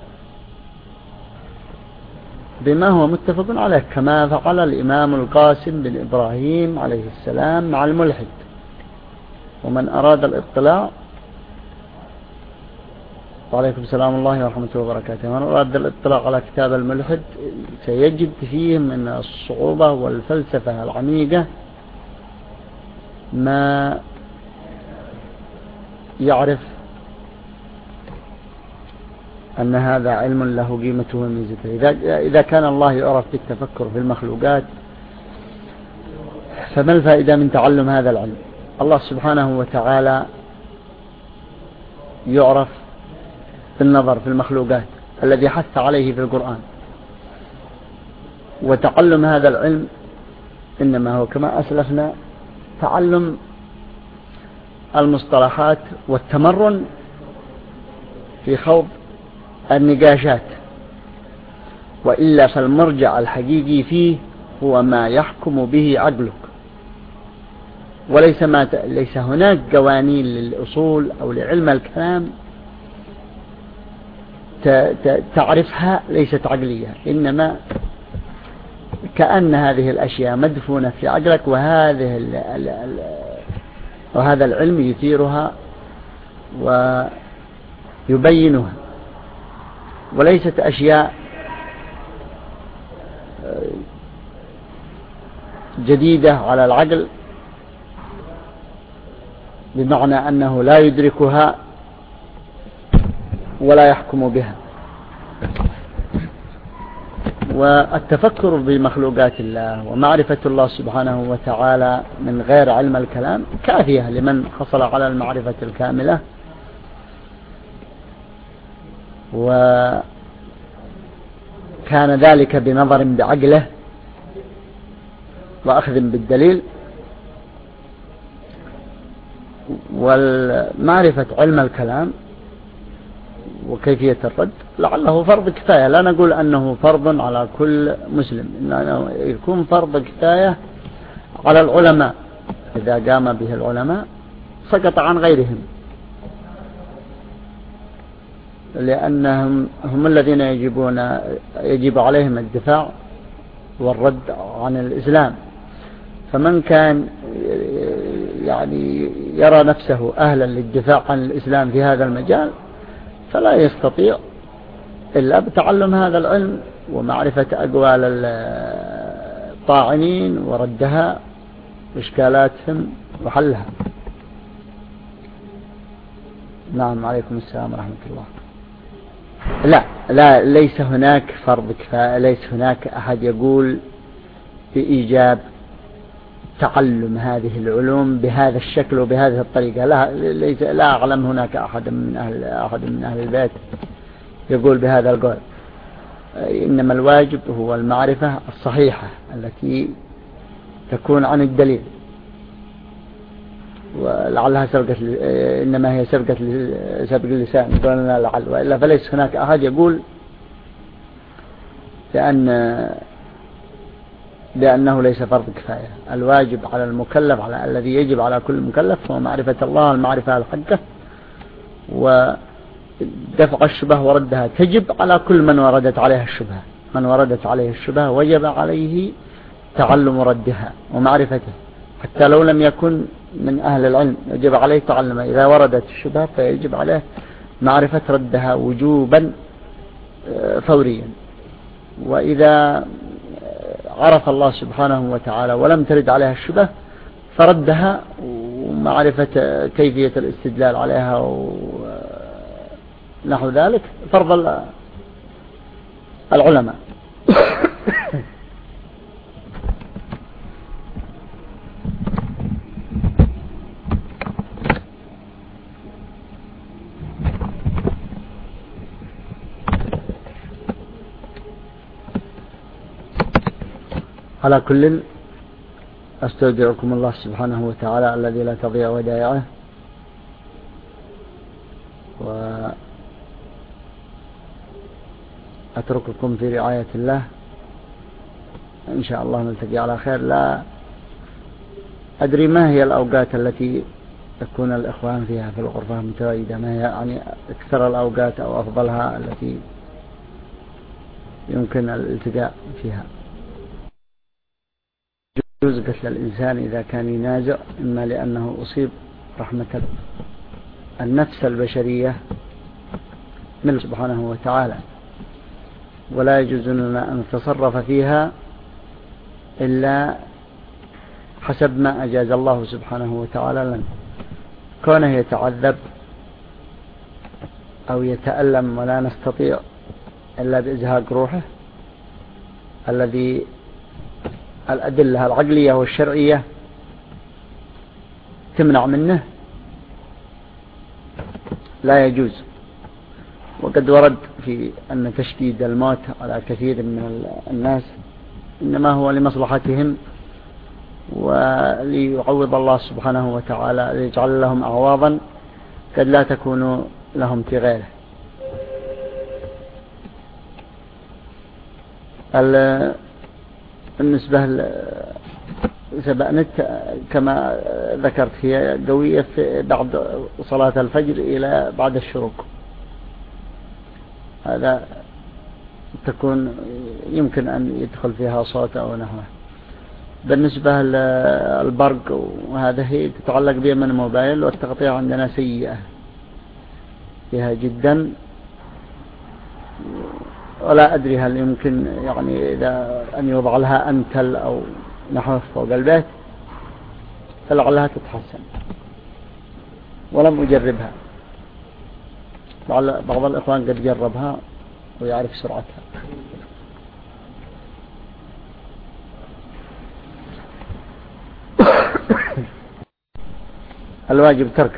بما هو متفق عليه كما فعل الإمام القاسم بن إبراهيم عليه السلام مع الملحد. ومن أراد الاطلاع وعليكم السلام الله ورحمة الله وبركاته، من أراد الاطلاع على كتاب الملحد سيجد فيه من الصعوبة والفلسفة العميقة ما يعرف أن هذا علم له قيمته وميزته. إذا إذا كان الله يعرف بالتفكر في المخلوقات فما الفائدة من تعلم هذا العلم؟ الله سبحانه وتعالى يعرف بالنظر في المخلوقات الذي حث عليه في القرآن، وتعلم هذا العلم إنما هو كما أسلفنا تعلم المصطلحات والتمرن في خوض النقاشات، وإلا فالمرجع الحقيقي فيه هو ما يحكم به عقلك، وليس ما ت... ليس هناك قوانين للأصول أو لعلم الكلام ت... ت... تعرفها ليست عقلية، إنما كأن هذه الأشياء مدفونة في عقلك، وهذه ال... ال... ال... وهذا العلم يثيرها ويبينها، وليست أشياء جديدة على العقل بمعنى أنه لا يدركها ولا يحكم بها. والتفكر بمخلوقات الله ومعرفة الله سبحانه وتعالى من غير علم الكلام كافية لمن حصل على المعرفة الكاملة، وكان ذلك بنظر بعقله وأخذ بالدليل. والمعرفة علم الكلام وكيفية الرد لعله فرض كفاية، لا نقول أنه فرض على كل مسلم، إنه يكون فرض كفاية على العلماء، إذا قام به العلماء سقط عن غيرهم، لأنهم هم الذين يجبون يجب عليهم الدفاع والرد عن الإسلام. فمن كان يعني يرى نفسه أهلا للدفاع عن الإسلام في هذا المجال فلا يستطيع إلا بتعلم هذا العلم ومعرفة أقوال الطاعنين وردها وإشكالاتهم وحلها. نعم، عليكم السلام ورحمة الله. لا لا ليس هناك فرض كفاية، ليس هناك أحد يقول بإيجاب تعلم هذه العلوم بهذا الشكل وبهذه الطريقة، لا ليس لا أعلم هناك أحد من أهل أحد من أهل البيت يقول بهذا القول. إنما الواجب هو المعرفة الصحيحة التي تكون عن الدليل، ولعلها سبقت إنما هي سبقت سبق اللسان قلنا لعل، وإلا فليس هناك أحد يقول لأن لأنه ليس فرض كفاية. الواجب على المكلف، على الذي يجب على كل مكلف، هو معرفة الله المعرفة الحقة، ودفع الشبه وردها تجب على كل من وردت عليها الشبهة. من وردت عليه الشبهة وجب عليه تعلم ردها ومعرفته، حتى لو لم يكن من أهل العلم يجب عليه تعلمها. إذا وردت الشبهة فيجب عليه معرفة ردها وجوبا فوريا. وإذا عرف الله سبحانه وتعالى ولم ترد عليها الشبهة فردها، ومعرفة كيفية الاستدلال عليها ونحو ذلك فرض العلماء. على كل أستودعكم الله سبحانه وتعالى الذي لا تضيع ودائعه، وأترككم في رعاية الله. إن شاء الله نلتقي على خير. لا أدري ما هي الأوقات التي تكون الإخوان فيها في الغرفة متواجدة، ما هي يعني أكثر الأوقات أو أفضلها التي يمكن الالتقاء فيها. يجوز قتل الإنسان إذا كان ينازع، إما لأنه أصيب رحمة النفس البشرية من سبحانه وتعالى، ولا يجوز لنا أن نتصرف فيها إلا حسب ما أجاز الله سبحانه وتعالى لنا. كونه يتعذب أو يتألم ولا نستطيع إلا بإزهاق روحه، الذي الأدلة العقلية والشرعية تمنع منه، لا يجوز. وقد ورد في أن تشديد الموت على كثير من الناس إنما هو لمصلحتهم وليعوض الله سبحانه وتعالى ليجعل لهم أعواضا قد لا تكون لهم في غيره. بالنسبة لسبأنت كما ذكرت هي قوية بعد صلاة الفجر إلى بعد الشروق، هذا تكون يمكن أن يدخل فيها صوت أو نحوه. بالنسبة للبرق وهذا هي تتعلق بيمن الموبايل، والتغطية عندنا سيئة فيها جدا، ولا أدري هل يمكن يعني إذا أن يوضع لها أنتل أو نحو فوق البيت فلعلها تتحسن، ولم أجربها. بعض الإخوان قد جربها ويعرف سرعتها. الواجب تركه.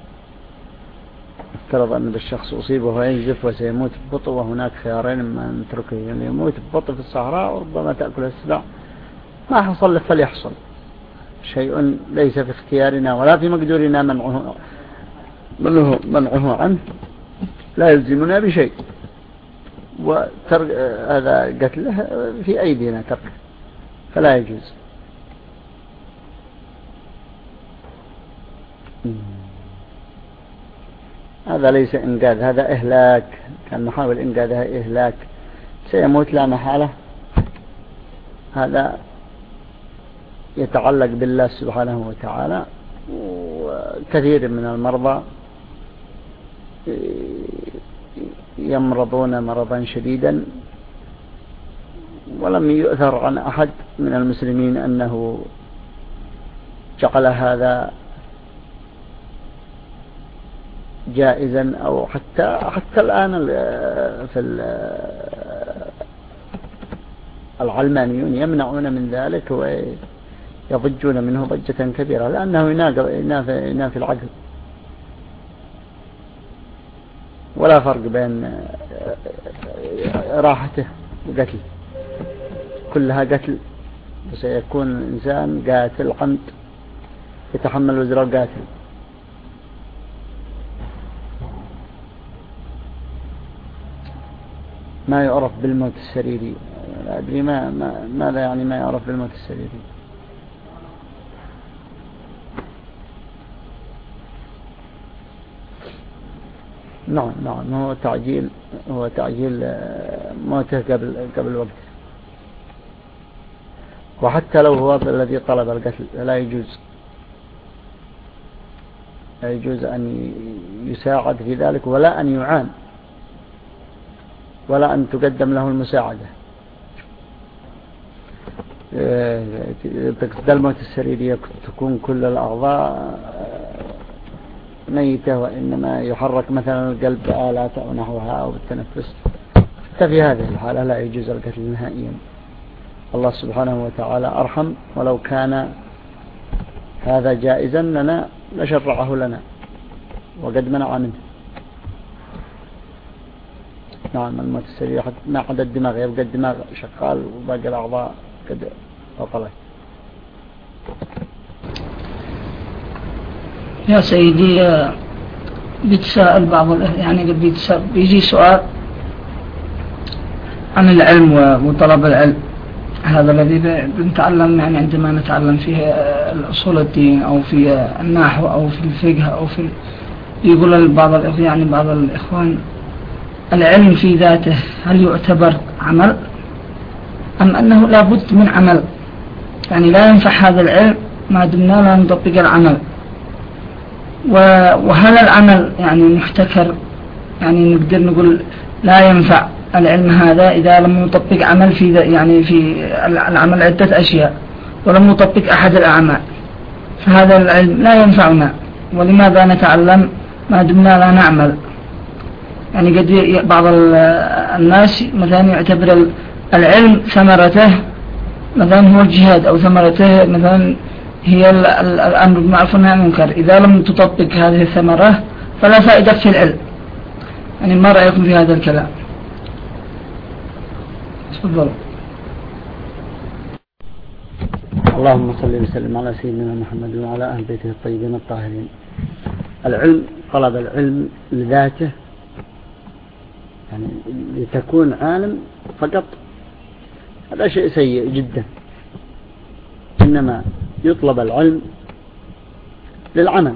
افترض أن الشخص أصيب وهو ينزف وسيموت ببطء، وهناك خيارين: إما أن نتركه يعني يموت ببطء في الصحراء وربما تأكل السباع، ما حصل له فليحصل، شيء ليس في اختيارنا ولا في مقدورنا منعه منعه, منعه عنه، لا يلزمنا بشيء، وترك هذا قتله في أيدينا تركه فلا يجوز. هذا ليس إنقاذ، هذا إهلاك، كان نحاول إنقاذها إهلاك، سيموت لا محالة. هذا يتعلق بالله سبحانه وتعالى، وكثير من المرضى يمرضون مرضا شديدا، ولم يؤثر عن أحد من المسلمين أنه جعل هذا جائزا، أو حتى حتى الآن في العلمانيون يمنعون من ذلك ويضجون منه ضجة كبيرة، لأنه ينافي العقل، ولا فرق بين راحته وقتل، كلها قتل، وسيكون الإنسان قاتل عمد يتحمل وزر القاتل. ما يعرف بالموت السريري، لا أدري ما ما ماذا يعني ما يعرف بالموت السريري. نعم نعم هو تعجيل هو تعجيل موته قبل قبل وقته، وحتى لو هو الذي طلب القتل لا يجوز لا يجوز أن يساعد في ذلك، ولا أن يعان، ولا أن تقدم له المساعدة. تقصد الموت السريري تكون كل الأعضاء ميتة، وإنما يحرك مثلا القلب بآلات أو نحوها أو بالتنفس، ففي هذه الحالة لا يجوز القتل نهائيا. الله سبحانه وتعالى أرحم، ولو كان هذا جائزا لنا لشرعه لنا وقد منع منه. نعم الموت السريع ما عدا الدماغ، يبقى الدماغ شغال وباقي الأعضاء قد بطلت. يا سيدي بيتساءل بعض يعني قد بيتساءل بيجي سؤال عن العلم وطلب العلم، هذا الذي بنتعلم يعني عندما نتعلم فيه الأصول الدين أو في النحو أو في الفقه أو في يقول بعض يعني بعض الإخوان: العلم في ذاته هل يعتبر عمل أم أنه لا بد من عمل؟ يعني لا ينفع هذا العلم ما دمنا لا نطبق العمل. وهل العمل يعني محتكر، يعني نقدر نقول لا ينفع العلم هذا إذا لم نطبق عمل في يعني في العمل عدة أشياء ولم نطبق أحد الأعمال، فهذا العلم لا ينفعنا. ولماذا نتعلم ما دمنا لا نعمل؟ يعني قد بعض الناس مثلا يعتبر العلم ثمرته مثلا هو الجهاد، أو ثمرته مثلا هي الأمر بالمعروف والنهي عن المنكر. إذا لم تطبق هذه الثمرة فلا فائدة في العلم. يعني ما رأيكم في هذا الكلام؟ تفضلوا. اللهم صل وسلم على سيدنا محمد وعلى أهل بيته الطيبين الطاهرين. العلم، طلب العلم لذاته، يعني لتكون عالم فقط، هذا شيء سيء جدا. إنما يطلب العلم للعمل،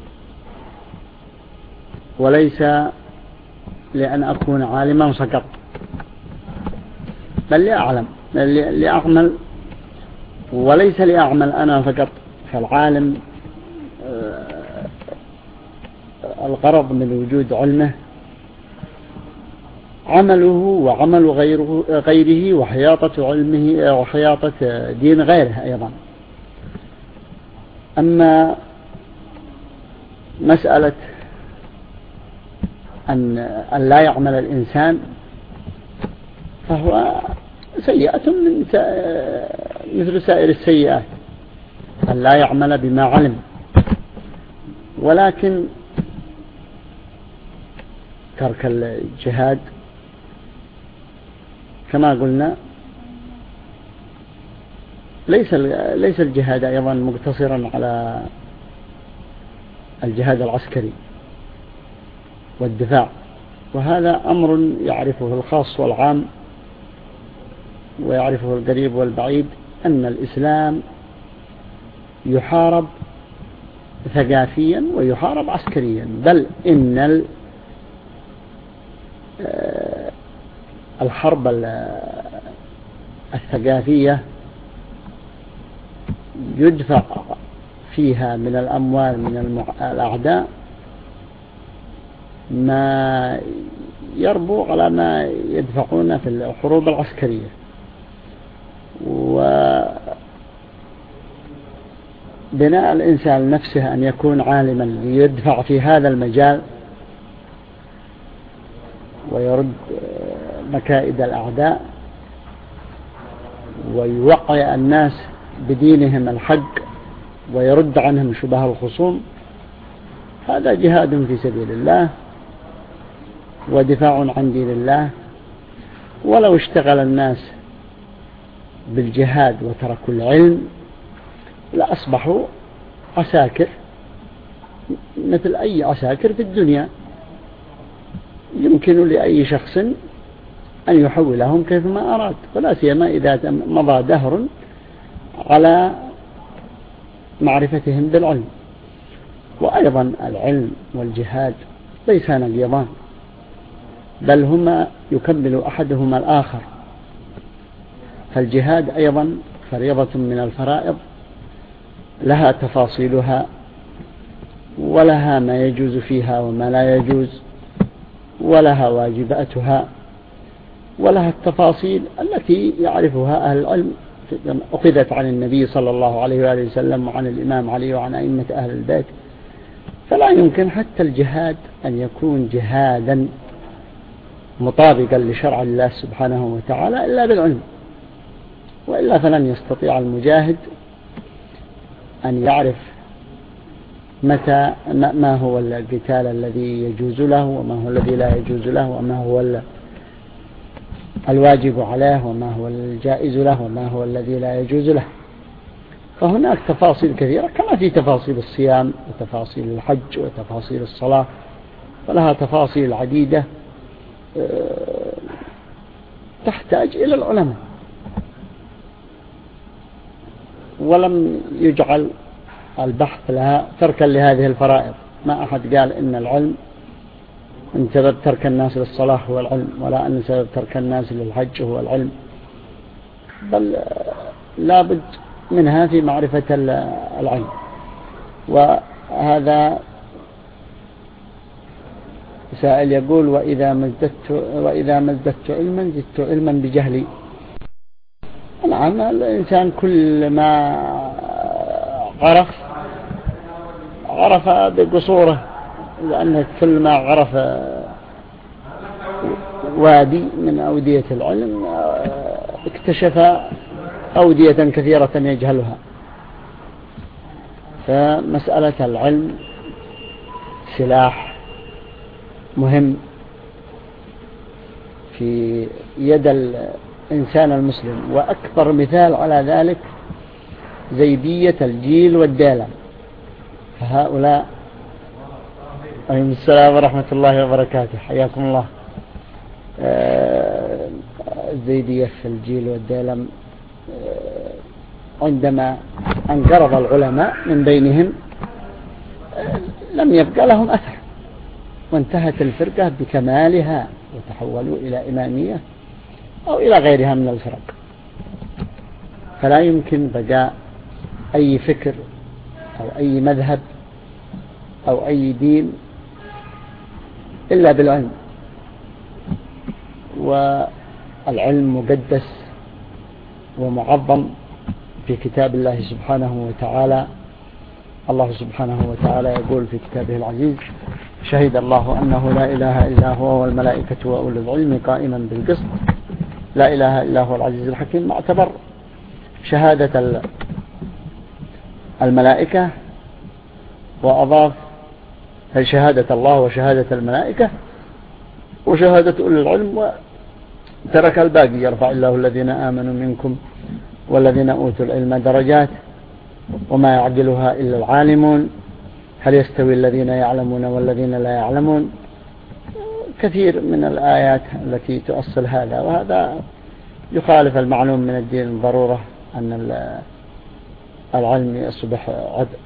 وليس لأن أكون عالما فقط، بل لأعلم، بل لأعمل، وليس لأعمل أنا فقط. فالعالم الغرض من وجود علمه عمله وعمل غيره, غيره وحياطة علمه وحياطة دين غيره أيضا. أما مسألة أن, أن لا يعمل الإنسان فهو سيئة من مثل سائر السيئات، أن لا يعمل بما علم. ولكن ترك الجهاد كما قلنا ليس ليس الجهاد أيضا مقتصرا على الجهاد العسكري والدفاع، وهذا أمر يعرفه الخاص والعام، ويعرفه القريب والبعيد، أن الإسلام يحارب ثقافيا ويحارب عسكريا. بل إن الحرب الثقافية يدفع فيها من الأموال من الأعداء ما يربو على ما يدفعون في الحروب العسكرية. وبناء الإنسان نفسه أن يكون عالما ليدفع في هذا المجال ويرد مكائد الأعداء ويوقع الناس بدينهم الحق ويرد عنهم شبه الخصوم، هذا جهاد في سبيل الله ودفاع عن دين الله. ولو اشتغل الناس بالجهاد وتركوا العلم لأصبحوا عساكر مثل أي عساكر في الدنيا، يمكن لأي شخص أن يحولهم كيفما أراد، ولا سيما إذا مضى دهر على معرفتهم بالعلم. وأيضا العلم والجهاد ليس نقيضان، بل هما يكمل أحدهما الآخر. فالجهاد أيضا فريضة من الفرائض، لها تفاصيلها ولها ما يجوز فيها وما لا يجوز، ولها واجباتها ولها التفاصيل التي يعرفها أهل العلم، أخذت عن النبي صلى الله عليه وآله وسلم وعن الإمام علي وعن أئمة أهل البيت. فلا يمكن حتى الجهاد أن يكون جهادا مطابقا لشرع الله سبحانه وتعالى إلا بالعلم، وإلا فلن يستطيع المجاهد أن يعرف متى ما هو القتال الذي يجوز له وما هو الذي لا يجوز له، وما هو الواجب عليه وما هو الجائز له وما هو الذي لا يجوز له. فهناك تفاصيل كثيرة، كما في تفاصيل الصيام وتفاصيل الحج وتفاصيل الصلاة، فلها تفاصيل عديدة تحتاج إلى العلماء. ولم يجعل البحث لها تركا لهذه الفرائض. ما أحد قال إن العلم إن سبب ترك الناس للصلاة هو العلم، ولا أن سبب ترك الناس للحج هو العلم، بل لابد منها في معرفة العلم. وهذا سائل يقول: وإذا مزددت وإذا مزددت علما زدت علما بجهلي. نعم، الإنسان كل ما عرف عرف بقصوره، لأن كل ما عرف وادي من أودية العلم اكتشف أودية كثيرة يجهلها. فمسألة العلم سلاح مهم في يد الإنسان المسلم، وأكبر مثال على ذلك زيدية الجيل والدالم، فهؤلاء عليكم السلام ورحمة الله وبركاته، حياكم الله. الزيدية في الجيل والدالم عندما انقرض العلماء من بينهم لم يبقى لهم أثر، وانتهت الفرقة بكمالها وتحولوا إلى إمامية أو إلى غيرها من الفرق. فلا يمكن بقاء أي فكر أو أي مذهب أو أي دين إلا بالعلم، والعلم مقدس ومعظم في كتاب الله سبحانه وتعالى. الله سبحانه وتعالى يقول في كتابه العزيز: شهد الله أنه لا إله إلا هو والملائكة وأولو العلم قائما بالقسط لا إله إلا هو العزيز الحكيم. ما اعتبر شهادة الملائكة وأضاف شهادة الله وشهادة الملائكة وشهادة أولي العلم، وترك الباقي: يرفع الله الذين آمنوا منكم والذين أوتوا العلم درجات وما يعدلها إلا العالمون هل يستوي الذين يعلمون والذين لا يعلمون. كثير من الآيات التي تؤصل هذا، وهذا يخالف المعلوم من الدين الضرورة أن العلم يصبح عبء.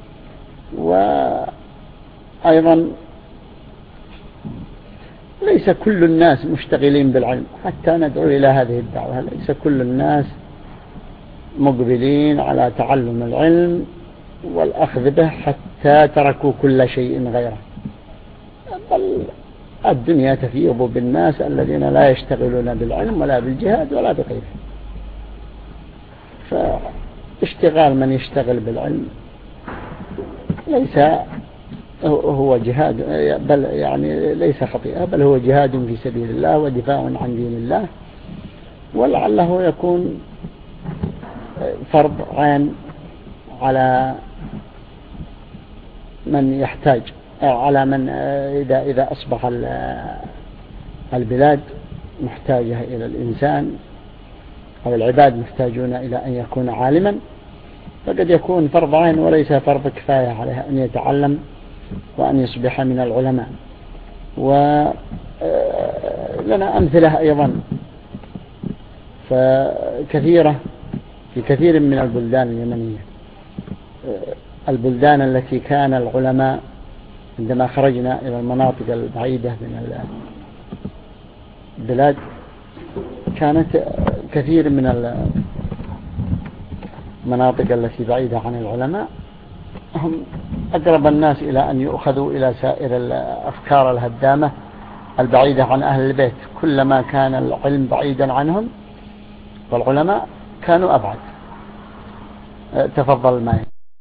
وأيضا ليس كل الناس مشتغلين بالعلم، حتى ندعو إلى هذه الدعوة. ليس كل الناس مقبلين على تعلم العلم والأخذ به حتى تركوا كل شيء غيره، بل الدنيا تفيض بالناس الذين لا يشتغلون بالعلم ولا بالجهاد ولا بغيره. فاشتغال من يشتغل بالعلم ليس هو جهاد، بل يعني ليس خطيئة، بل هو جهاد في سبيل الله ودفاع عن دين الله، ولعله يكون فرض عين على من يحتاج، على من إذا إذا أصبح البلاد محتاجة إلى الإنسان أو العباد محتاجون إلى أن يكون عالما، فقد يكون فرض عين وليس فرض كفاية عليه أن يتعلم وأن يصبح من العلماء. ولنا أمثلة أيضا فكثيرة في كثير من البلدان اليمنية، البلدان التي كان العلماء عندما خرجنا إلى المناطق البعيدة من البلاد كانت كثير من المناطق التي بعيدة عن العلماء هم أقرب الناس إلى أن يؤخذوا إلى سائر الأفكار الهدامة البعيدة عن أهل البيت. كلما كان العلم بعيدا عنهم والعلماء كانوا أبعد. تفضل معي.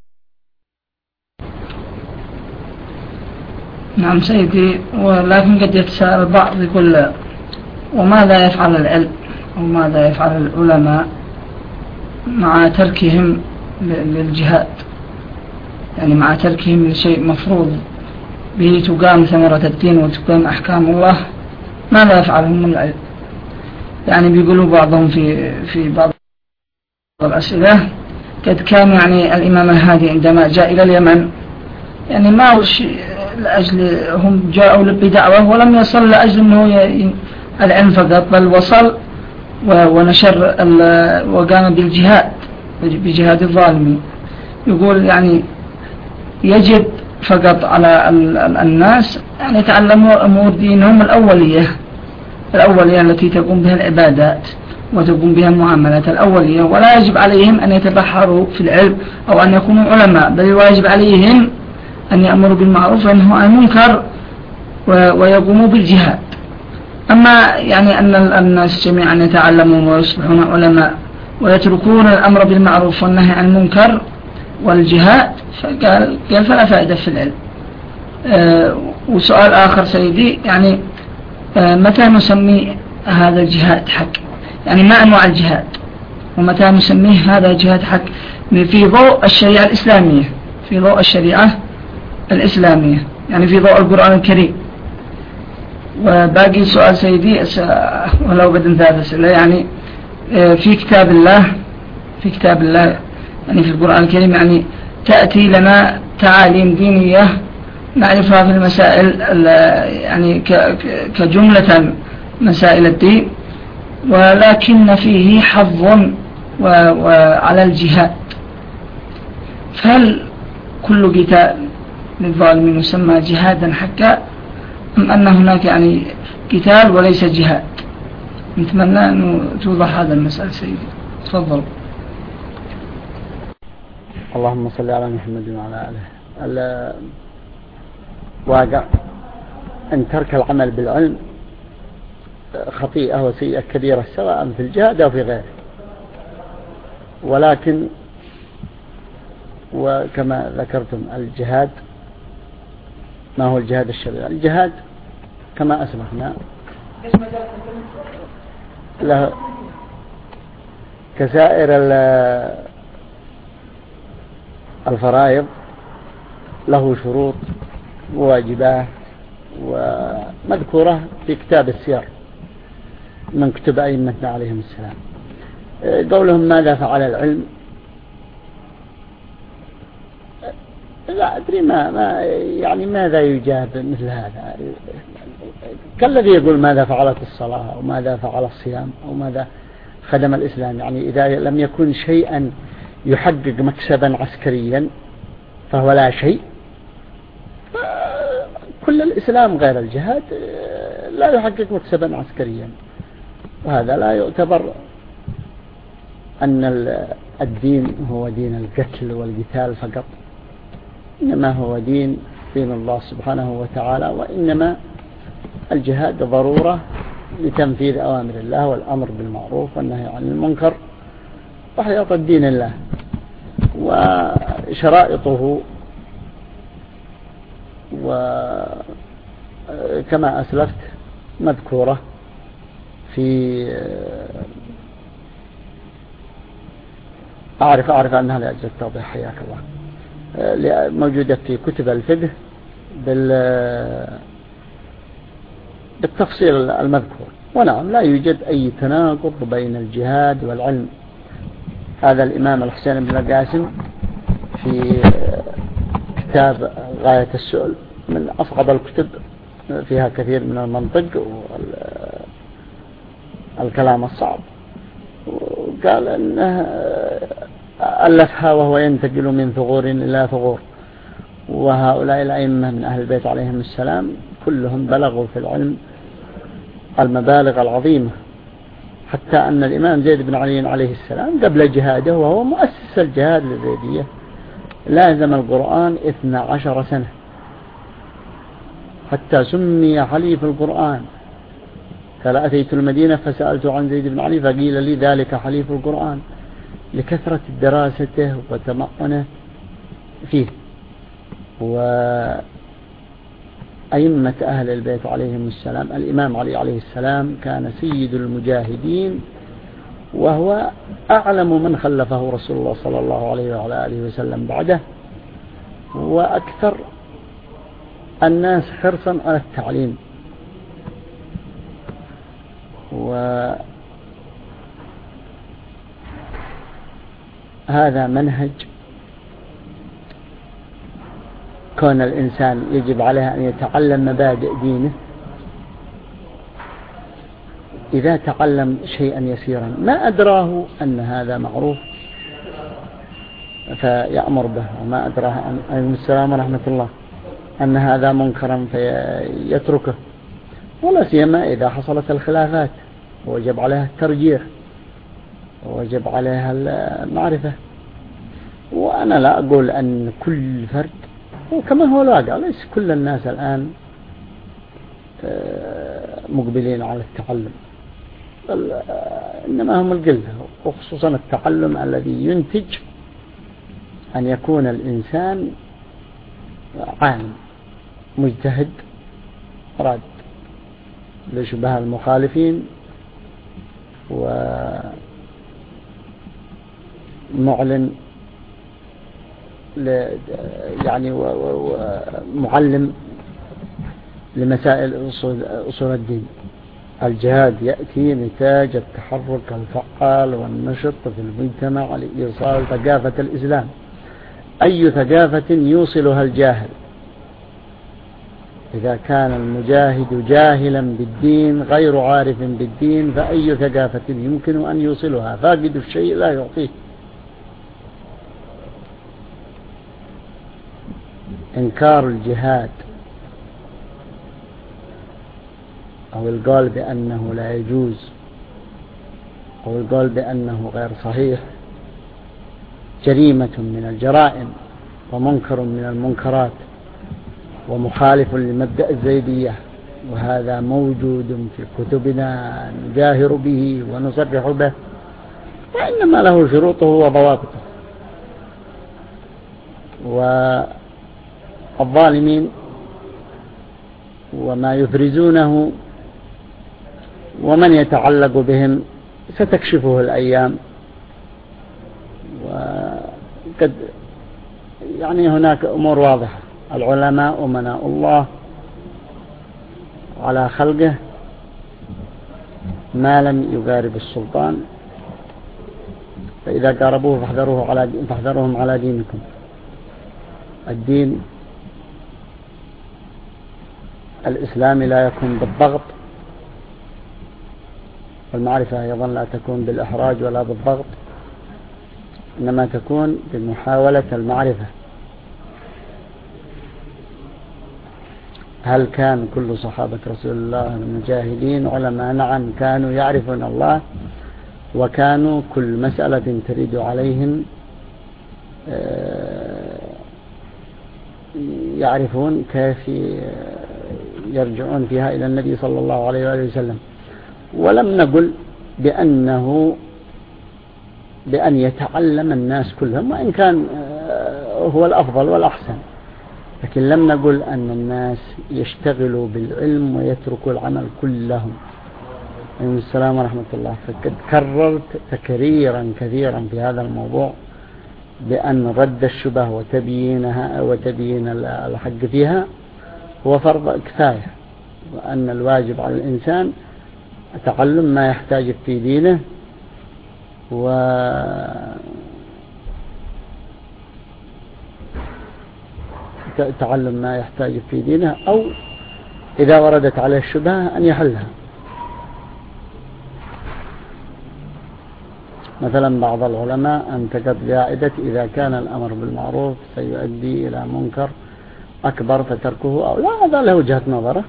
نعم سيدي، ولكن قد يتساءل البعض يقول: وماذا يفعل العلم أو ماذا يفعل العلماء مع تركهم للجهاد، يعني مع تركهم لشيء مفروض به تقام ثمرة الدين وتقام أحكام الله، ماذا يفعلهم العلم؟ يعني بيقولوا بعضهم في في بعض الأسئلة قد كان يعني الإمام الهادي عندما جاء إلى اليمن يعني ما هو شيء لأجل هم جاءوا بدعوة ولم يصل لأجل أنه العلم فقط، بل وصل ونشر وقام بالجهاد بجهاد الظالمين. يقول يعني يجب فقط على الناس يعني يتعلموا أمور دينهم الأولية الأولية التي تقوم بها العبادات وتقوم بها المعاملات الأولية، ولا يجب عليهم أن يتبحروا في العلم أو أن يكونوا علماء، بل يجب عليهم أن يأمروا بالمعروف وينهوا عن المنكر ويقوموا بالجهاد. أما يعني أن الناس جميعا يتعلمون ويصبحون علماء ويتركون الأمر بالمعروف والنهي عن المنكر والجهاد، فقال قال فلا فائدة في العلم. أه وسؤال آخر سيدي، يعني أه متى نسمي هذا الجهاد حق؟ يعني ما أنواع الجهاد ومتى نسميه هذا جهاد حق في ضوء الشريعة الإسلامية، في ضوء الشريعة الإسلامية يعني في ضوء القرآن الكريم. وباقي سؤال سيدي ولو بدن ثلاث أسئلة، يعني في كتاب الله في كتاب الله يعني في القرآن الكريم يعني تأتي لنا تعاليم دينية نعرفها في المسائل يعني كجملة مسائل الدين، ولكن فيه حظ وعلى الجهاد. فهل كل قتال للظالمين يسمى جهادا حقا، أم أن هناك يعني قتال وليس جهاد؟ نتمنى أن توضح هذا المسألة سيدي. تفضل. اللهم صل على محمد وعلى آله. الواقع أن ترك العمل بالعلم خطيئة وسيئة كبيرة سواء في الجهاد أو في غيره، ولكن وكما ذكرتم الجهاد ما هو الجهاد الشرعي؟ الجهاد كما أسلفنا له كسائر الفرائض له شروط وواجبات ومذكورة في كتاب السير من كتب أئمتنا عليهم السلام. قولهم ماذا فعل العلم، لا أدري ما, ما يعني ماذا يجاب مثل هذا، كالذي يقول ماذا فعلت الصلاة أو ماذا فعل الصيام أو ماذا خدم الإسلام. يعني إذا لم يكن شيئا يحقق مكسبا عسكريا فهو لا شيء. كل الإسلام غير الجهاد لا يحقق مكسبا عسكريا، وهذا لا يعتبر أن الدين هو دين القتل والقتال فقط، إنما هو دين دين الله سبحانه وتعالى، وإنما الجهاد ضرورة لتنفيذ أوامر الله والأمر بالمعروف والنهي عن المنكر وحياة الدين الله. وشرائطه وكما أسلفت مذكورة في أعرف أعرف أنها لأجل التوضيح حياك الله موجودة في كتب الفقه بالتفصيل المذكور. ونعم لا يوجد أي تناقض بين الجهاد والعلم. هذا الإمام الحسين بن القاسم في كتاب غاية السؤل من أصعب الكتب، فيها كثير من المنطق والكلام الصعب، وقال أنه ألفها وهو ينتقل من ثغور إلى ثغور. وهؤلاء الأئمة من أهل البيت عليهم السلام كلهم بلغوا في العلم المبالغ العظيمة، حتى أن الإمام زيد بن علي عليه السلام قبل جهاده وهو مؤسس الجهاد الزيدية لازم القرآن اثنى عشر سنة حتى سمي حليف القرآن. قال أتيت المدينة فسألت عن زيد بن علي فقيل لي ذلك حليف القرآن، لكثرة دراسته وتمعنه فيه. وأئمة أهل البيت عليهم السلام الإمام علي عليه السلام كان سيد المجاهدين، وهو أعلم من خلفه رسول الله صلى الله عليه وعلى آله وسلم بعده، وأكثر الناس حرصا على التعليم. وهذا منهج كون الإنسان يجب عليه أن يتعلم مبادئ دينه. إذا تعلم شيئا يسيرا ما أدراه أن هذا معروف فيأمر به، وما أدراه أن السلام ورحمة الله أن هذا منكرا فيتركه، ولا سيما إذا حصلت الخلافات وجب عليها الترجيح وجب عليها المعرفة. وأنا لا أقول أن كل فرد، وكما هو الواقع ليس كل الناس الآن مقبلين على التعلم، إنما هم القلة، وخصوصا التعلم الذي ينتج أن يكون الإنسان عالم مجتهد راد لشبه المخالفين ومعلن يعني ومعلم لمسائل أصول الدين. الجهاد يأتي نتاج التحرك الفعال والنشط في المجتمع لإيصال ثقافة الإسلام. أي ثقافة يوصلها الجاهل؟ إذا كان المجاهد جاهلا بالدين غير عارف بالدين فأي ثقافة يمكن أن يوصلها؟ فاقد الشيء لا يعطيه. إنكار الجهاد أو القول بأنه لا يجوز أو القول بأنه غير صحيح جريمة من الجرائم ومنكر من المنكرات ومخالف لمبدأ الزيدية، وهذا موجود في كتبنا نجاهر به ونصرح به، وإنما له شروطه وضوابطه. والظالمين وما يفرزونه ومن يتعلق بهم ستكشفه الأيام. وقد يعني هناك أمور واضحة. العلماء أمناء الله على خلقه ما لم يقارب السلطان، فإذا قاربوه فاحذروه على فاحذروهم على دينكم. الدين الإسلامي لا يكون بالضغط، والمعرفة أيضا لا تكون بالإحراج ولا بالضغط، إنما تكون بمحاولة المعرفة. هل كان كل صحابة رسول الله المجاهدين علماء؟ نعم، كانوا يعرفون الله، وكانوا كل مسألة تريد عليهم يعرفون كيف يرجعون فيها إلى النبي صلى الله عليه وآله وسلم. ولم نقل بأنه بأن يتعلم الناس كلهم، وإن كان هو الأفضل والأحسن، لكن لم نقل أن الناس يشتغلوا بالعلم ويتركوا العمل كلهم. عليكم السلام ورحمة الله. فقد كررت تكريرا كثيرا في هذا الموضوع بأن رد الشبه وتبيينها وتبيين الحق فيها هو فرض كفاية، وأن الواجب على الإنسان تعلم ما يحتاج في دينه، و تعلم ما يحتاج في دينه، أو إذا وردت عليه الشبهة أن يحلها. مثلا بعض العلماء انتقد قاعدة إذا كان الأمر بالمعروف سيؤدي إلى منكر أكبر فتركه أو لا، هذا له وجهة نظره،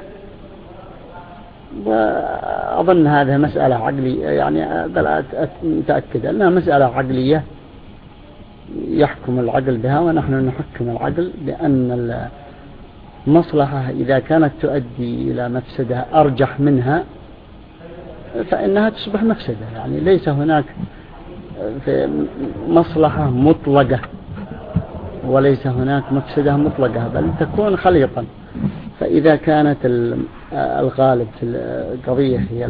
وأظن هذه مسألة عقلية، يعني بل متأكد أنها مسألة عقلية يحكم العقل بها، ونحن نحكم العقل بأن المصلحة إذا كانت تؤدي إلى مفسدة أرجح منها فإنها تصبح مفسدة. يعني ليس هناك في مصلحة مطلقة وليس هناك مفسدة مطلقة، بل تكون خليطا. فإذا كانت الغالب في القضية هي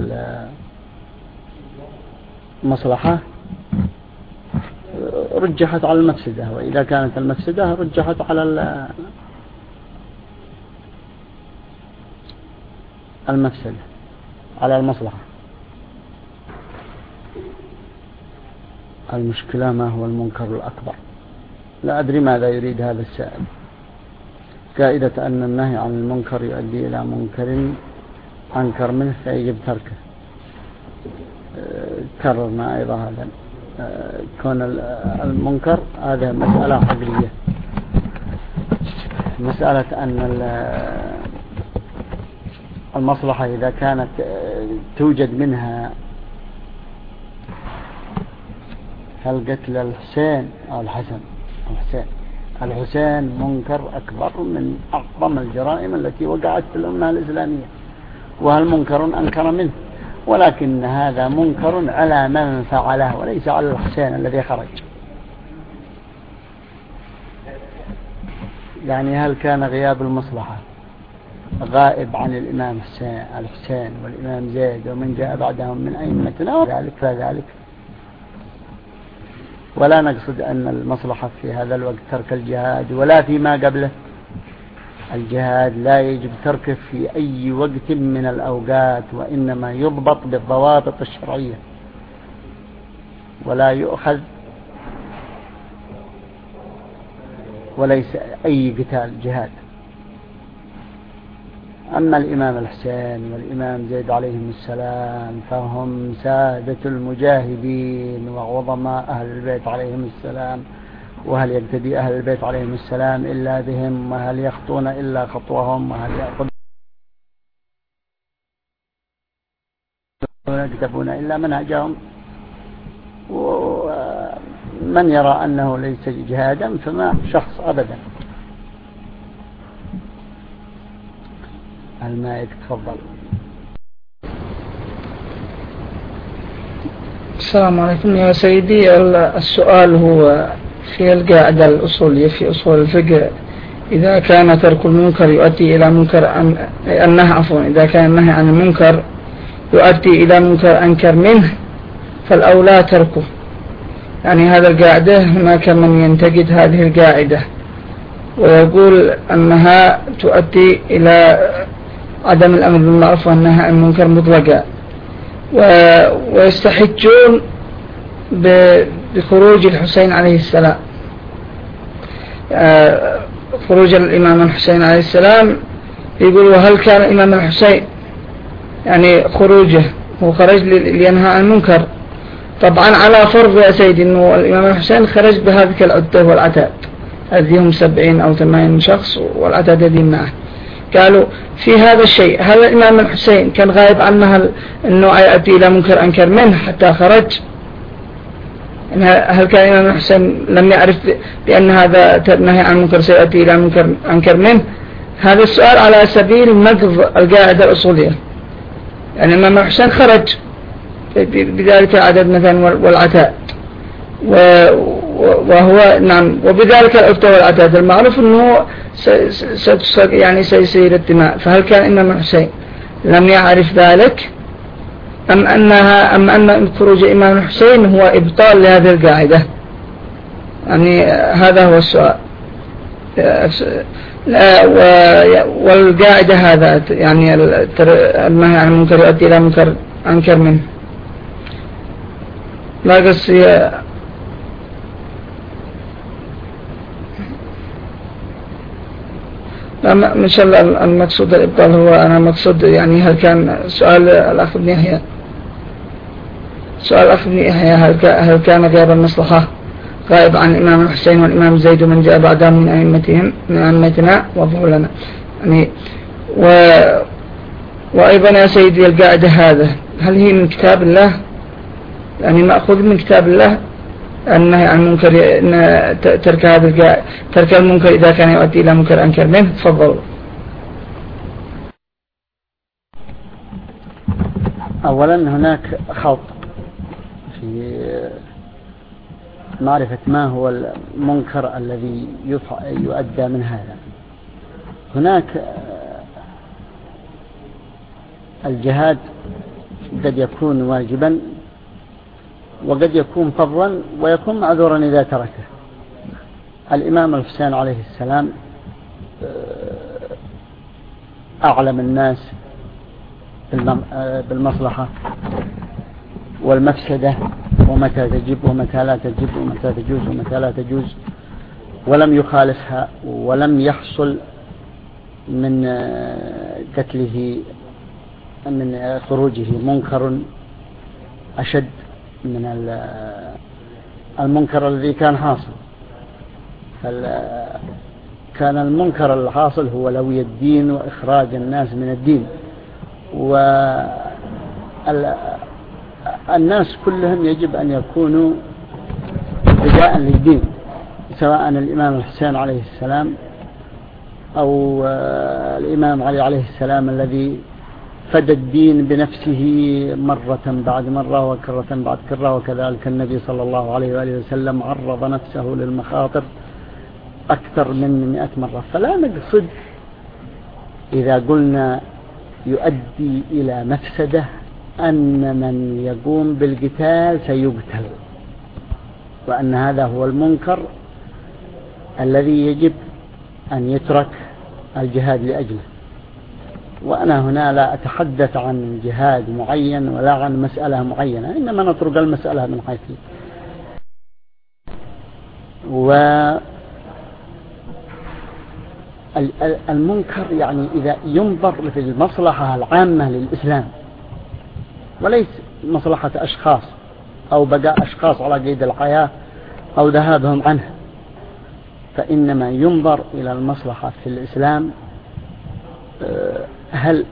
المصلحة رجحت على المفسدة، وإذا كانت المفسدة رجحت على المفسدة على المصلحة. المشكلة ما هو المنكر الأكبر؟ لا أدري ماذا يريد هذا السائل. قاعدة أن النهي عن المنكر يؤدي إلى منكر أنكر منه فيجب تركه. كررنا أيضا هذا كون المنكر هذا مسألة عقلية. مسألة أن المصلحة إذا كانت توجد منها هل قتل الحسين أو الحسن الحسين الحسين منكر أكبر من أعظم الجرائم التي وقعت في الأمة الإسلامية، وهل منكر أنكر منه، ولكن هذا منكر على من فعله وليس على الحسين الذي خرج. يعني هل كان غياب المصلحة غائب عن الإمام الحسين والإمام زيد ومن جاء بعدهم من أئمتنا وذلك فذلك؟ ولا نقصد أن المصلحة في هذا الوقت ترك الجهاد ولا فيما قبله. الجهاد لا يجب تركه في أي وقت من الأوقات، وإنما يضبط بالضوابط الشرعية ولا يؤخذ وليس أي قتال جهاد. أما الإمام الحسين والإمام زيد عليهم السلام فهم سادة المجاهدين وعظماء أهل البيت عليهم السلام، وهل يقتدي أهل البيت عليهم السلام إلا بهم، وهل يخطون إلا خطوهم، وهل يكتبون إلا منهجهم. ومن يرى أنه ليس جهادا فما شخص أبدا. المائد تفضل. السلام عليكم يا سيدي. السؤال هو في القاعدة الأصولية في أصول الفقه: إذا كان ترك المنكر يؤدي إلى منكر أن... النهي عفوا إذا كان النهي عن المنكر يؤدي إلى منكر أنكر منه فالأولى تركه. يعني هذا القاعدة هناك من ينتقد هذه القاعدة ويقول أنها تؤدي إلى عدم الأمر بالمعروف والنهي عن المنكر مطلقا، و... ويستحجون بخروج الحسين عليه السلام، خروج الإمام الحسين عليه السلام. يقولوا هل كان الإمام الحسين يعني خروجه هو خرج لينهى عن المنكر؟ طبعا على فرض يا سيدي أنه الإمام الحسين خرج بهذه العدة والعتاد، هذه هم سبعين أو ثمانين شخص والعتاد هذه معه. قالوا في هذا الشيء هل الإمام الحسين كان غايب عنه أنه يؤدي إلى منكر أنكر منه حتى خرج؟ هل كان الإمام الحسين لم يعرف بأن هذا نهي عن منكر سيؤدي إلى منكر أنكر منه؟ هذا السؤال على سبيل نقض القاعدة الأصولية. يعني الإمام الحسين خرج بذلك العدد مثلا والعتاد، وهو نعم وبذلك العدة والعتاد المعروف أنه يعني سيسير الدماء. فهل كان الإمام الحسين لم يعرف ذلك أم أنها أم أن خروج الإمام الحسين هو إبطال لهذه القاعدة؟ يعني هذا هو السؤال. لا والقاعدة هذا يعني النهي عن المنكر يؤدي إلى منكر أنكر منه. لا قصي لا ما شاء الله المقصود الإبطال هو أنا مقصود يعني هل كان سؤال الأخ ابن يحيى سؤال الأخ ابن يحيى هل هل كان غياب المصلحة غائب عن الإمام الحسين والإمام زيد ومن جاء بعدهم من أئمتهم من أئمتنا وضعوا لنا يعني. و وأيضا يا سيدي القاعدة هذا هل هي من كتاب الله؟ يعني مأخوذ من كتاب الله النهي عن المنكر إن ترك هذا ترك المنكر إذا كان يؤدي إلى منكر أنكر منه؟ تفضلوا. أولا هناك خلط في معرفة ما هو المنكر الذي يؤدى من هذا. هناك الجهاد قد يكون واجبا وقد يكون فضلا ويكون معذورا إذا تركه. الإمام الحسين عليه السلام أعلم الناس بالمصلحة والمفسدة ومتى تجب ومتى لا تجب ومتى تجوز ومتى لا تجوز، ولم يخالفها ولم يحصل من قتله من خروجه منكر أشد من المنكر الذي كان حاصل. كان المنكر الحاصل هو لوي الدين وإخراج الناس من الدين، والناس كلهم يجب أن يكونوا فداء للدين، سواء الإمام الحسين عليه السلام أو الإمام علي عليه السلام الذي فدى الدين بنفسه مرة بعد مرة وكرة بعد كرة، وكذلك النبي صلى الله عليه وآله وسلم عرض نفسه للمخاطر أكثر من مئة مرة. فلا نقصد إذا قلنا يؤدي إلى مفسدة أن من يقوم بالقتال سيقتل، وأن هذا هو المنكر الذي يجب أن يترك الجهاد لأجله. وأنا هنا لا أتحدث عن جهاد معين ولا عن مسألة معينة، إنما نطرق المسألة من حيث والمنكر يعني إذا ينظر في المصلحة العامة للإسلام وليس مصلحة أشخاص أو بقاء أشخاص على قيد الحياة أو ذهابهم عنها، فإنما ينظر إلى المصلحة في الإسلام. هل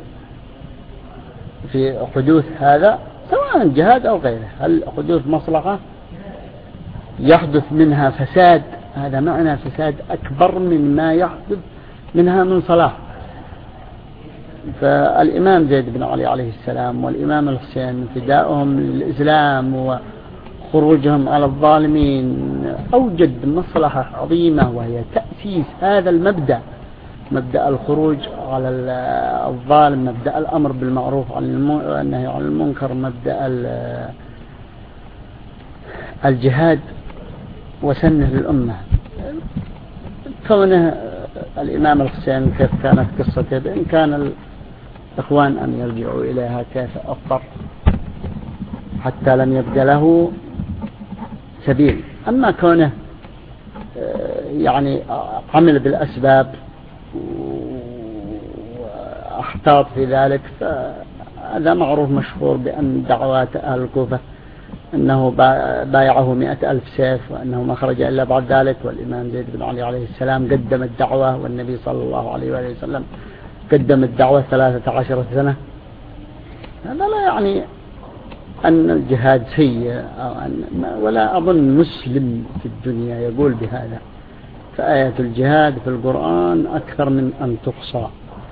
في حدوث هذا سواء جهاد أو غيره، هل حدوث مصلحة يحدث منها فساد، هذا معنى فساد أكبر من ما يحدث منها من صلاح. فالإمام زيد بن علي عليه السلام والإمام الحسين فداؤهم للإسلام وخروجهم على الظالمين أوجد مصلحة عظيمة، وهي تأسيس هذا المبدأ، مبدأ الخروج على الظالم، مبدأ الأمر بالمعروف والنهي عن المنكر، مبدأ الجهاد وسنه للأمة. كونه الإمام الحسين كيف كانت قصته، بإن كان الإخوان أن يرجعوا إليها كيف أفضل حتى لم يبدأ له سبيل. أما كونه يعني عمل بالأسباب واحتاط في ذلك، فهذا معروف مشهور بأن دعوات أهل الكوفة أنه بايعه مئة ألف سيف وأنه ما خرج إلا بعد ذلك، والإمام زيد بن علي عليه السلام قدم الدعوة، والنبي صلى الله عليه وآله وسلم قدم الدعوة ثلاثة عشر سنة. هذا لا يعني أن الجهاد سيء أو أن، ولا أظن مسلم في الدنيا يقول بهذا. فآية الجهاد في القرآن أكثر من أن تحصى.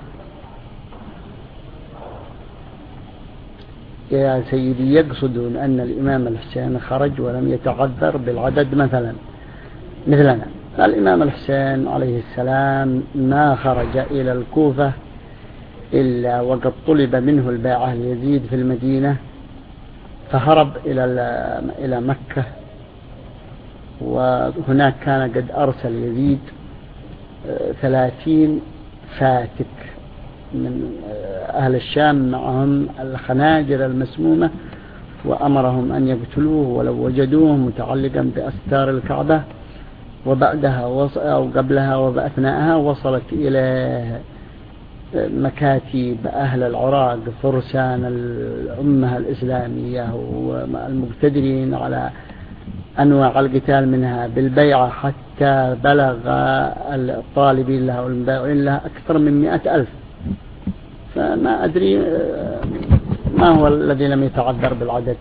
يا سيدي يقصدون أن الإمام الحسين خرج ولم يتعذر بالعدد مثلا مثلنا. الإمام الحسين عليه السلام ما خرج إلى الكوفة إلا وقد طلب منه البيعة ليزيد في المدينة، فهرب إلى إلى مكة، وهناك كان قد أرسل يزيد ثلاثين فاتك من أهل الشام معهم الخناجر المسمومة، وأمرهم أن يقتلوه ولو وجدوه متعلقا بأستار الكعبة. وبعدها أو قبلها وبأثناءها وصلت إلى مكاتب أهل العراق فرسان الأمة الإسلامية والمقتدرين على أنواع القتال منها بالبيعة، حتى بلغ الطالبين لها والمبايعين لها أكثر من مئة ألف. فما أدري ما هو الذي لم يتعذر بالعدد.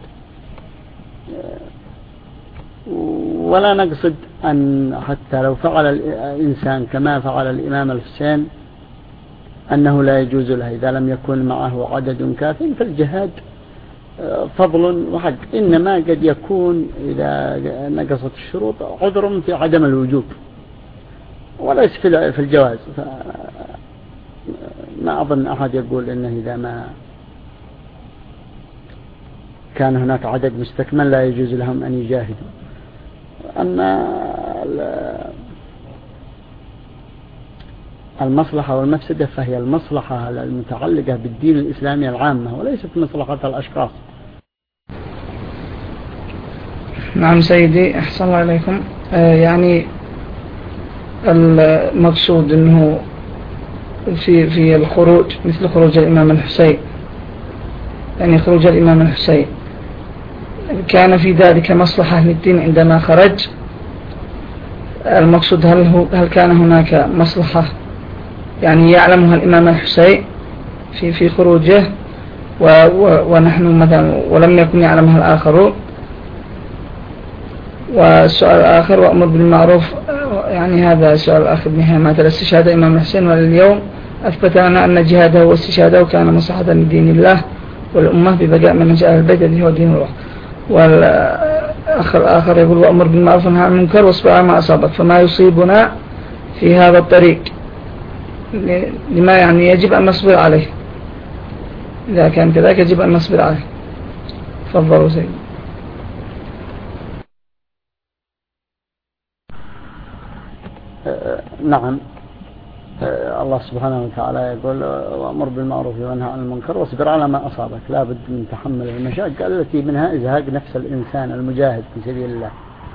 ولا نقصد أن حتى لو فعل الإنسان كما فعل الإمام الحسين أنه لا يجوز له إذا لم يكن معه عدد كاف، فالجهاد فضل وحق. إنما قد يكون إذا نقصت الشروط عذر في عدم الوجوب وليس في الجواز. ما أظن أحد يقول إنه إذا ما كان هناك عدد مستكمل لا يجوز لهم أن يجاهدوا. أما المصلحة والمفسدة فهي المصلحة المتعلقة بالدين الإسلامي العامة وليست مصلحة الأشخاص. نعم سيدي، أحسن الله إليكم. آه يعني المقصود أنه في في الخروج مثل خروج الإمام الحسين، يعني خروج الإمام الحسين كان في ذلك مصلحة للدين عندما خرج. المقصود هل هو هل كان هناك مصلحة يعني يعلمها الإمام الحسين في في خروجه ونحن مثلا ولم يكن يعلمها الآخرون؟ والسؤال الآخر وأمر بالمعروف، يعني هذا سؤال الآخر بنهاية ما ترى استشهاد الإمام الحسين، ولليوم أثبت لنا أن جهاده واستشهاده كان مصلحة لدين الله والأمة ببقاء من جاء البيت الذي هو دين الله. والأخ الآخر يقول وأمر بالمعروف ونهى عن المنكر واصبر على ما أصابك. فما يصيبنا في هذا الطريق لما يعني يجب أن نصبر عليه، إذا كان كذلك يجب أن نصبر عليه. تفضلوا سيدي. نعم، الله سبحانه وتعالى يقول وأمر بالمعروف وانهى عن المنكر واصبر على ما أصابك. لا بد من تحمل المشاق التي منها إزهاق نفس الإنسان المجاهد في سبيل الله.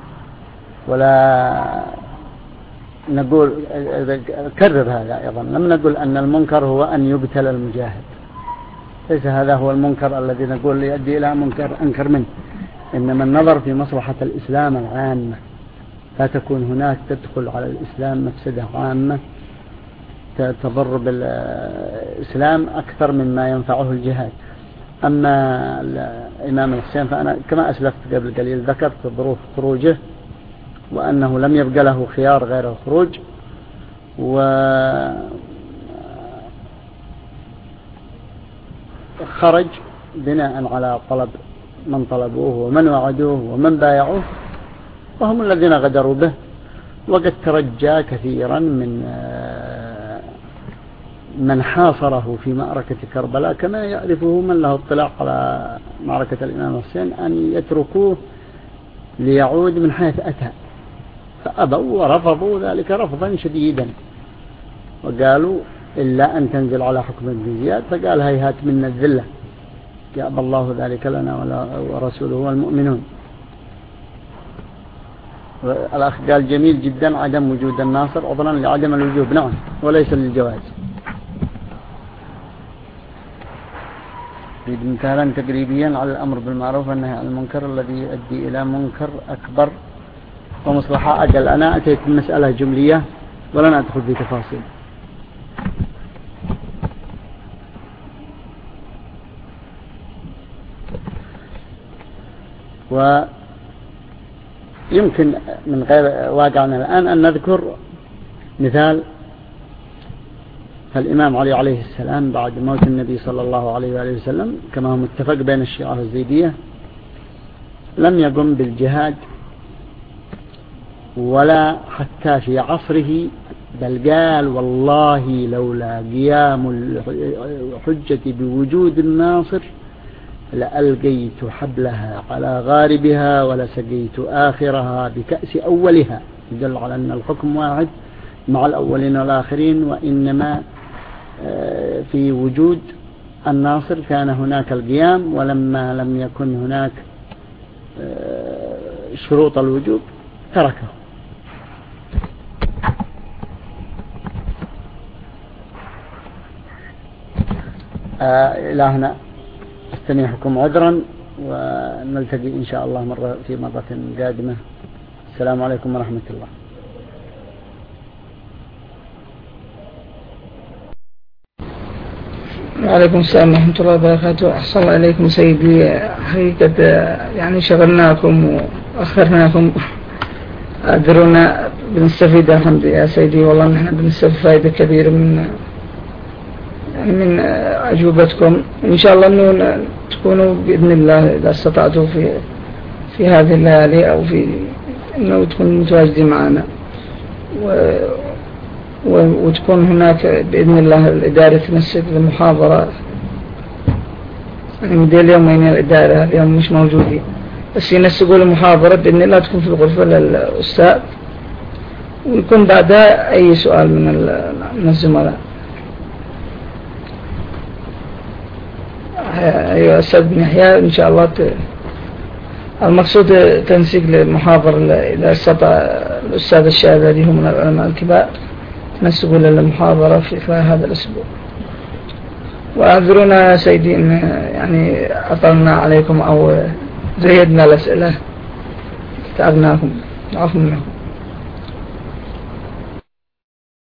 ولا نقول كرر هذا أيضا، لم نقول أن المنكر هو أن يقتل المجاهد، ليس هذا هو المنكر الذي نقول يؤدي إلى منكر أنكر منه، إنما النظر في مصلحة الإسلام العامة، لا تكون هناك تدخل على الإسلام مفسدة عامة تضر بالإسلام أكثر مما ينفعه الجهاد. أما الإمام الحسين فأنا كما أسلفت قبل قليل ذكرت ظروف خروجه وأنه لم يبقى له خيار غير الخروج، وخرج بناء على طلب من طلبوه ومن وعدوه ومن بايعوه، وهم الذين غدروا به. وقد ترجى كثيرا من من حاصره في معركة كربلاء كما يعرفه من له اطلاع على معركة الإمام الحسين أن يتركوه ليعود من حيث أتى، فأبوا ورفضوا ذلك رفضا شديدا، وقالوا إلا أن تنزل على حكم ابن زياد، فقال هيهات منا الذلة يأبى الله ذلك لنا ورسوله والمؤمنون. الأخ قال جميل جدا عدم وجود الناصر عذرا لعدم الوجوب، نعم وليس للجواز. مثالا تقريبيا على الأمر بالمعروف والنهي عن المنكر الذي يؤدي إلى منكر أكبر ومصلحة أجل. أنا أتيت المسألة جملية ولن أدخل في تفاصيل. ويمكن من غير واقعنا الآن أن نذكر مثال. فالإمام علي عليه السلام بعد موت النبي صلى الله عليه وآله وسلم كما هو متفق بين الشيعة والزيدية لم يقم بالجهاد ولا حتى في عصره، بل قال والله لولا قيام الحجة بوجود الناصر لألقيت حبلها على غاربها ولسقيت آخرها بكأس أولها. يدل على أن الحكم واحد مع الأولين والآخرين، وإنما في وجود الناصر كان هناك القيام، ولما لم يكن هناك شروط الوجوب تركه. إلى هنا استميحكم عذرا، ونلتقي إن شاء الله مرة في مرة قادمة. السلام عليكم ورحمة الله. وعليكم السلام ورحمة الله وبركاته. أحسن الله إليكم سيدي، حقيقة يعني شغلناكم وأخرناكم، أدرونا بنستفيد الحمد يا سيدي، والله نحن بنستفيد فائدة كبيرة من يعني من أجوبتكم. إن شاء الله أنه تكونوا بإذن الله إذا استطعتوا في في هذه الليالي أو في أنه تكون متواجدين معنا، و وتكون هناك بإذن الله الإدارة تنسق المحاضرة. يعني مدير اليوم وين الإدارة اليوم مش موجودين، بس ينسقوا المحاضرة بإذن الله تكون في الغرفة للأستاذ، ويكون بعدها أي سؤال من الزملاء. أيها أستاذ بن يحيى إن شاء الله ت... المقصود تنسيق للمحاضرة إذا استطاع الأستاذ الشاذلي هم من العلماء الكبار نسقوا للمحاضرة في هذا الأسبوع. وأعذرونا سيدي إن يعني أطلنا عليكم أو زيدنا الأسئلة، تعبناكم، عفوا منكم.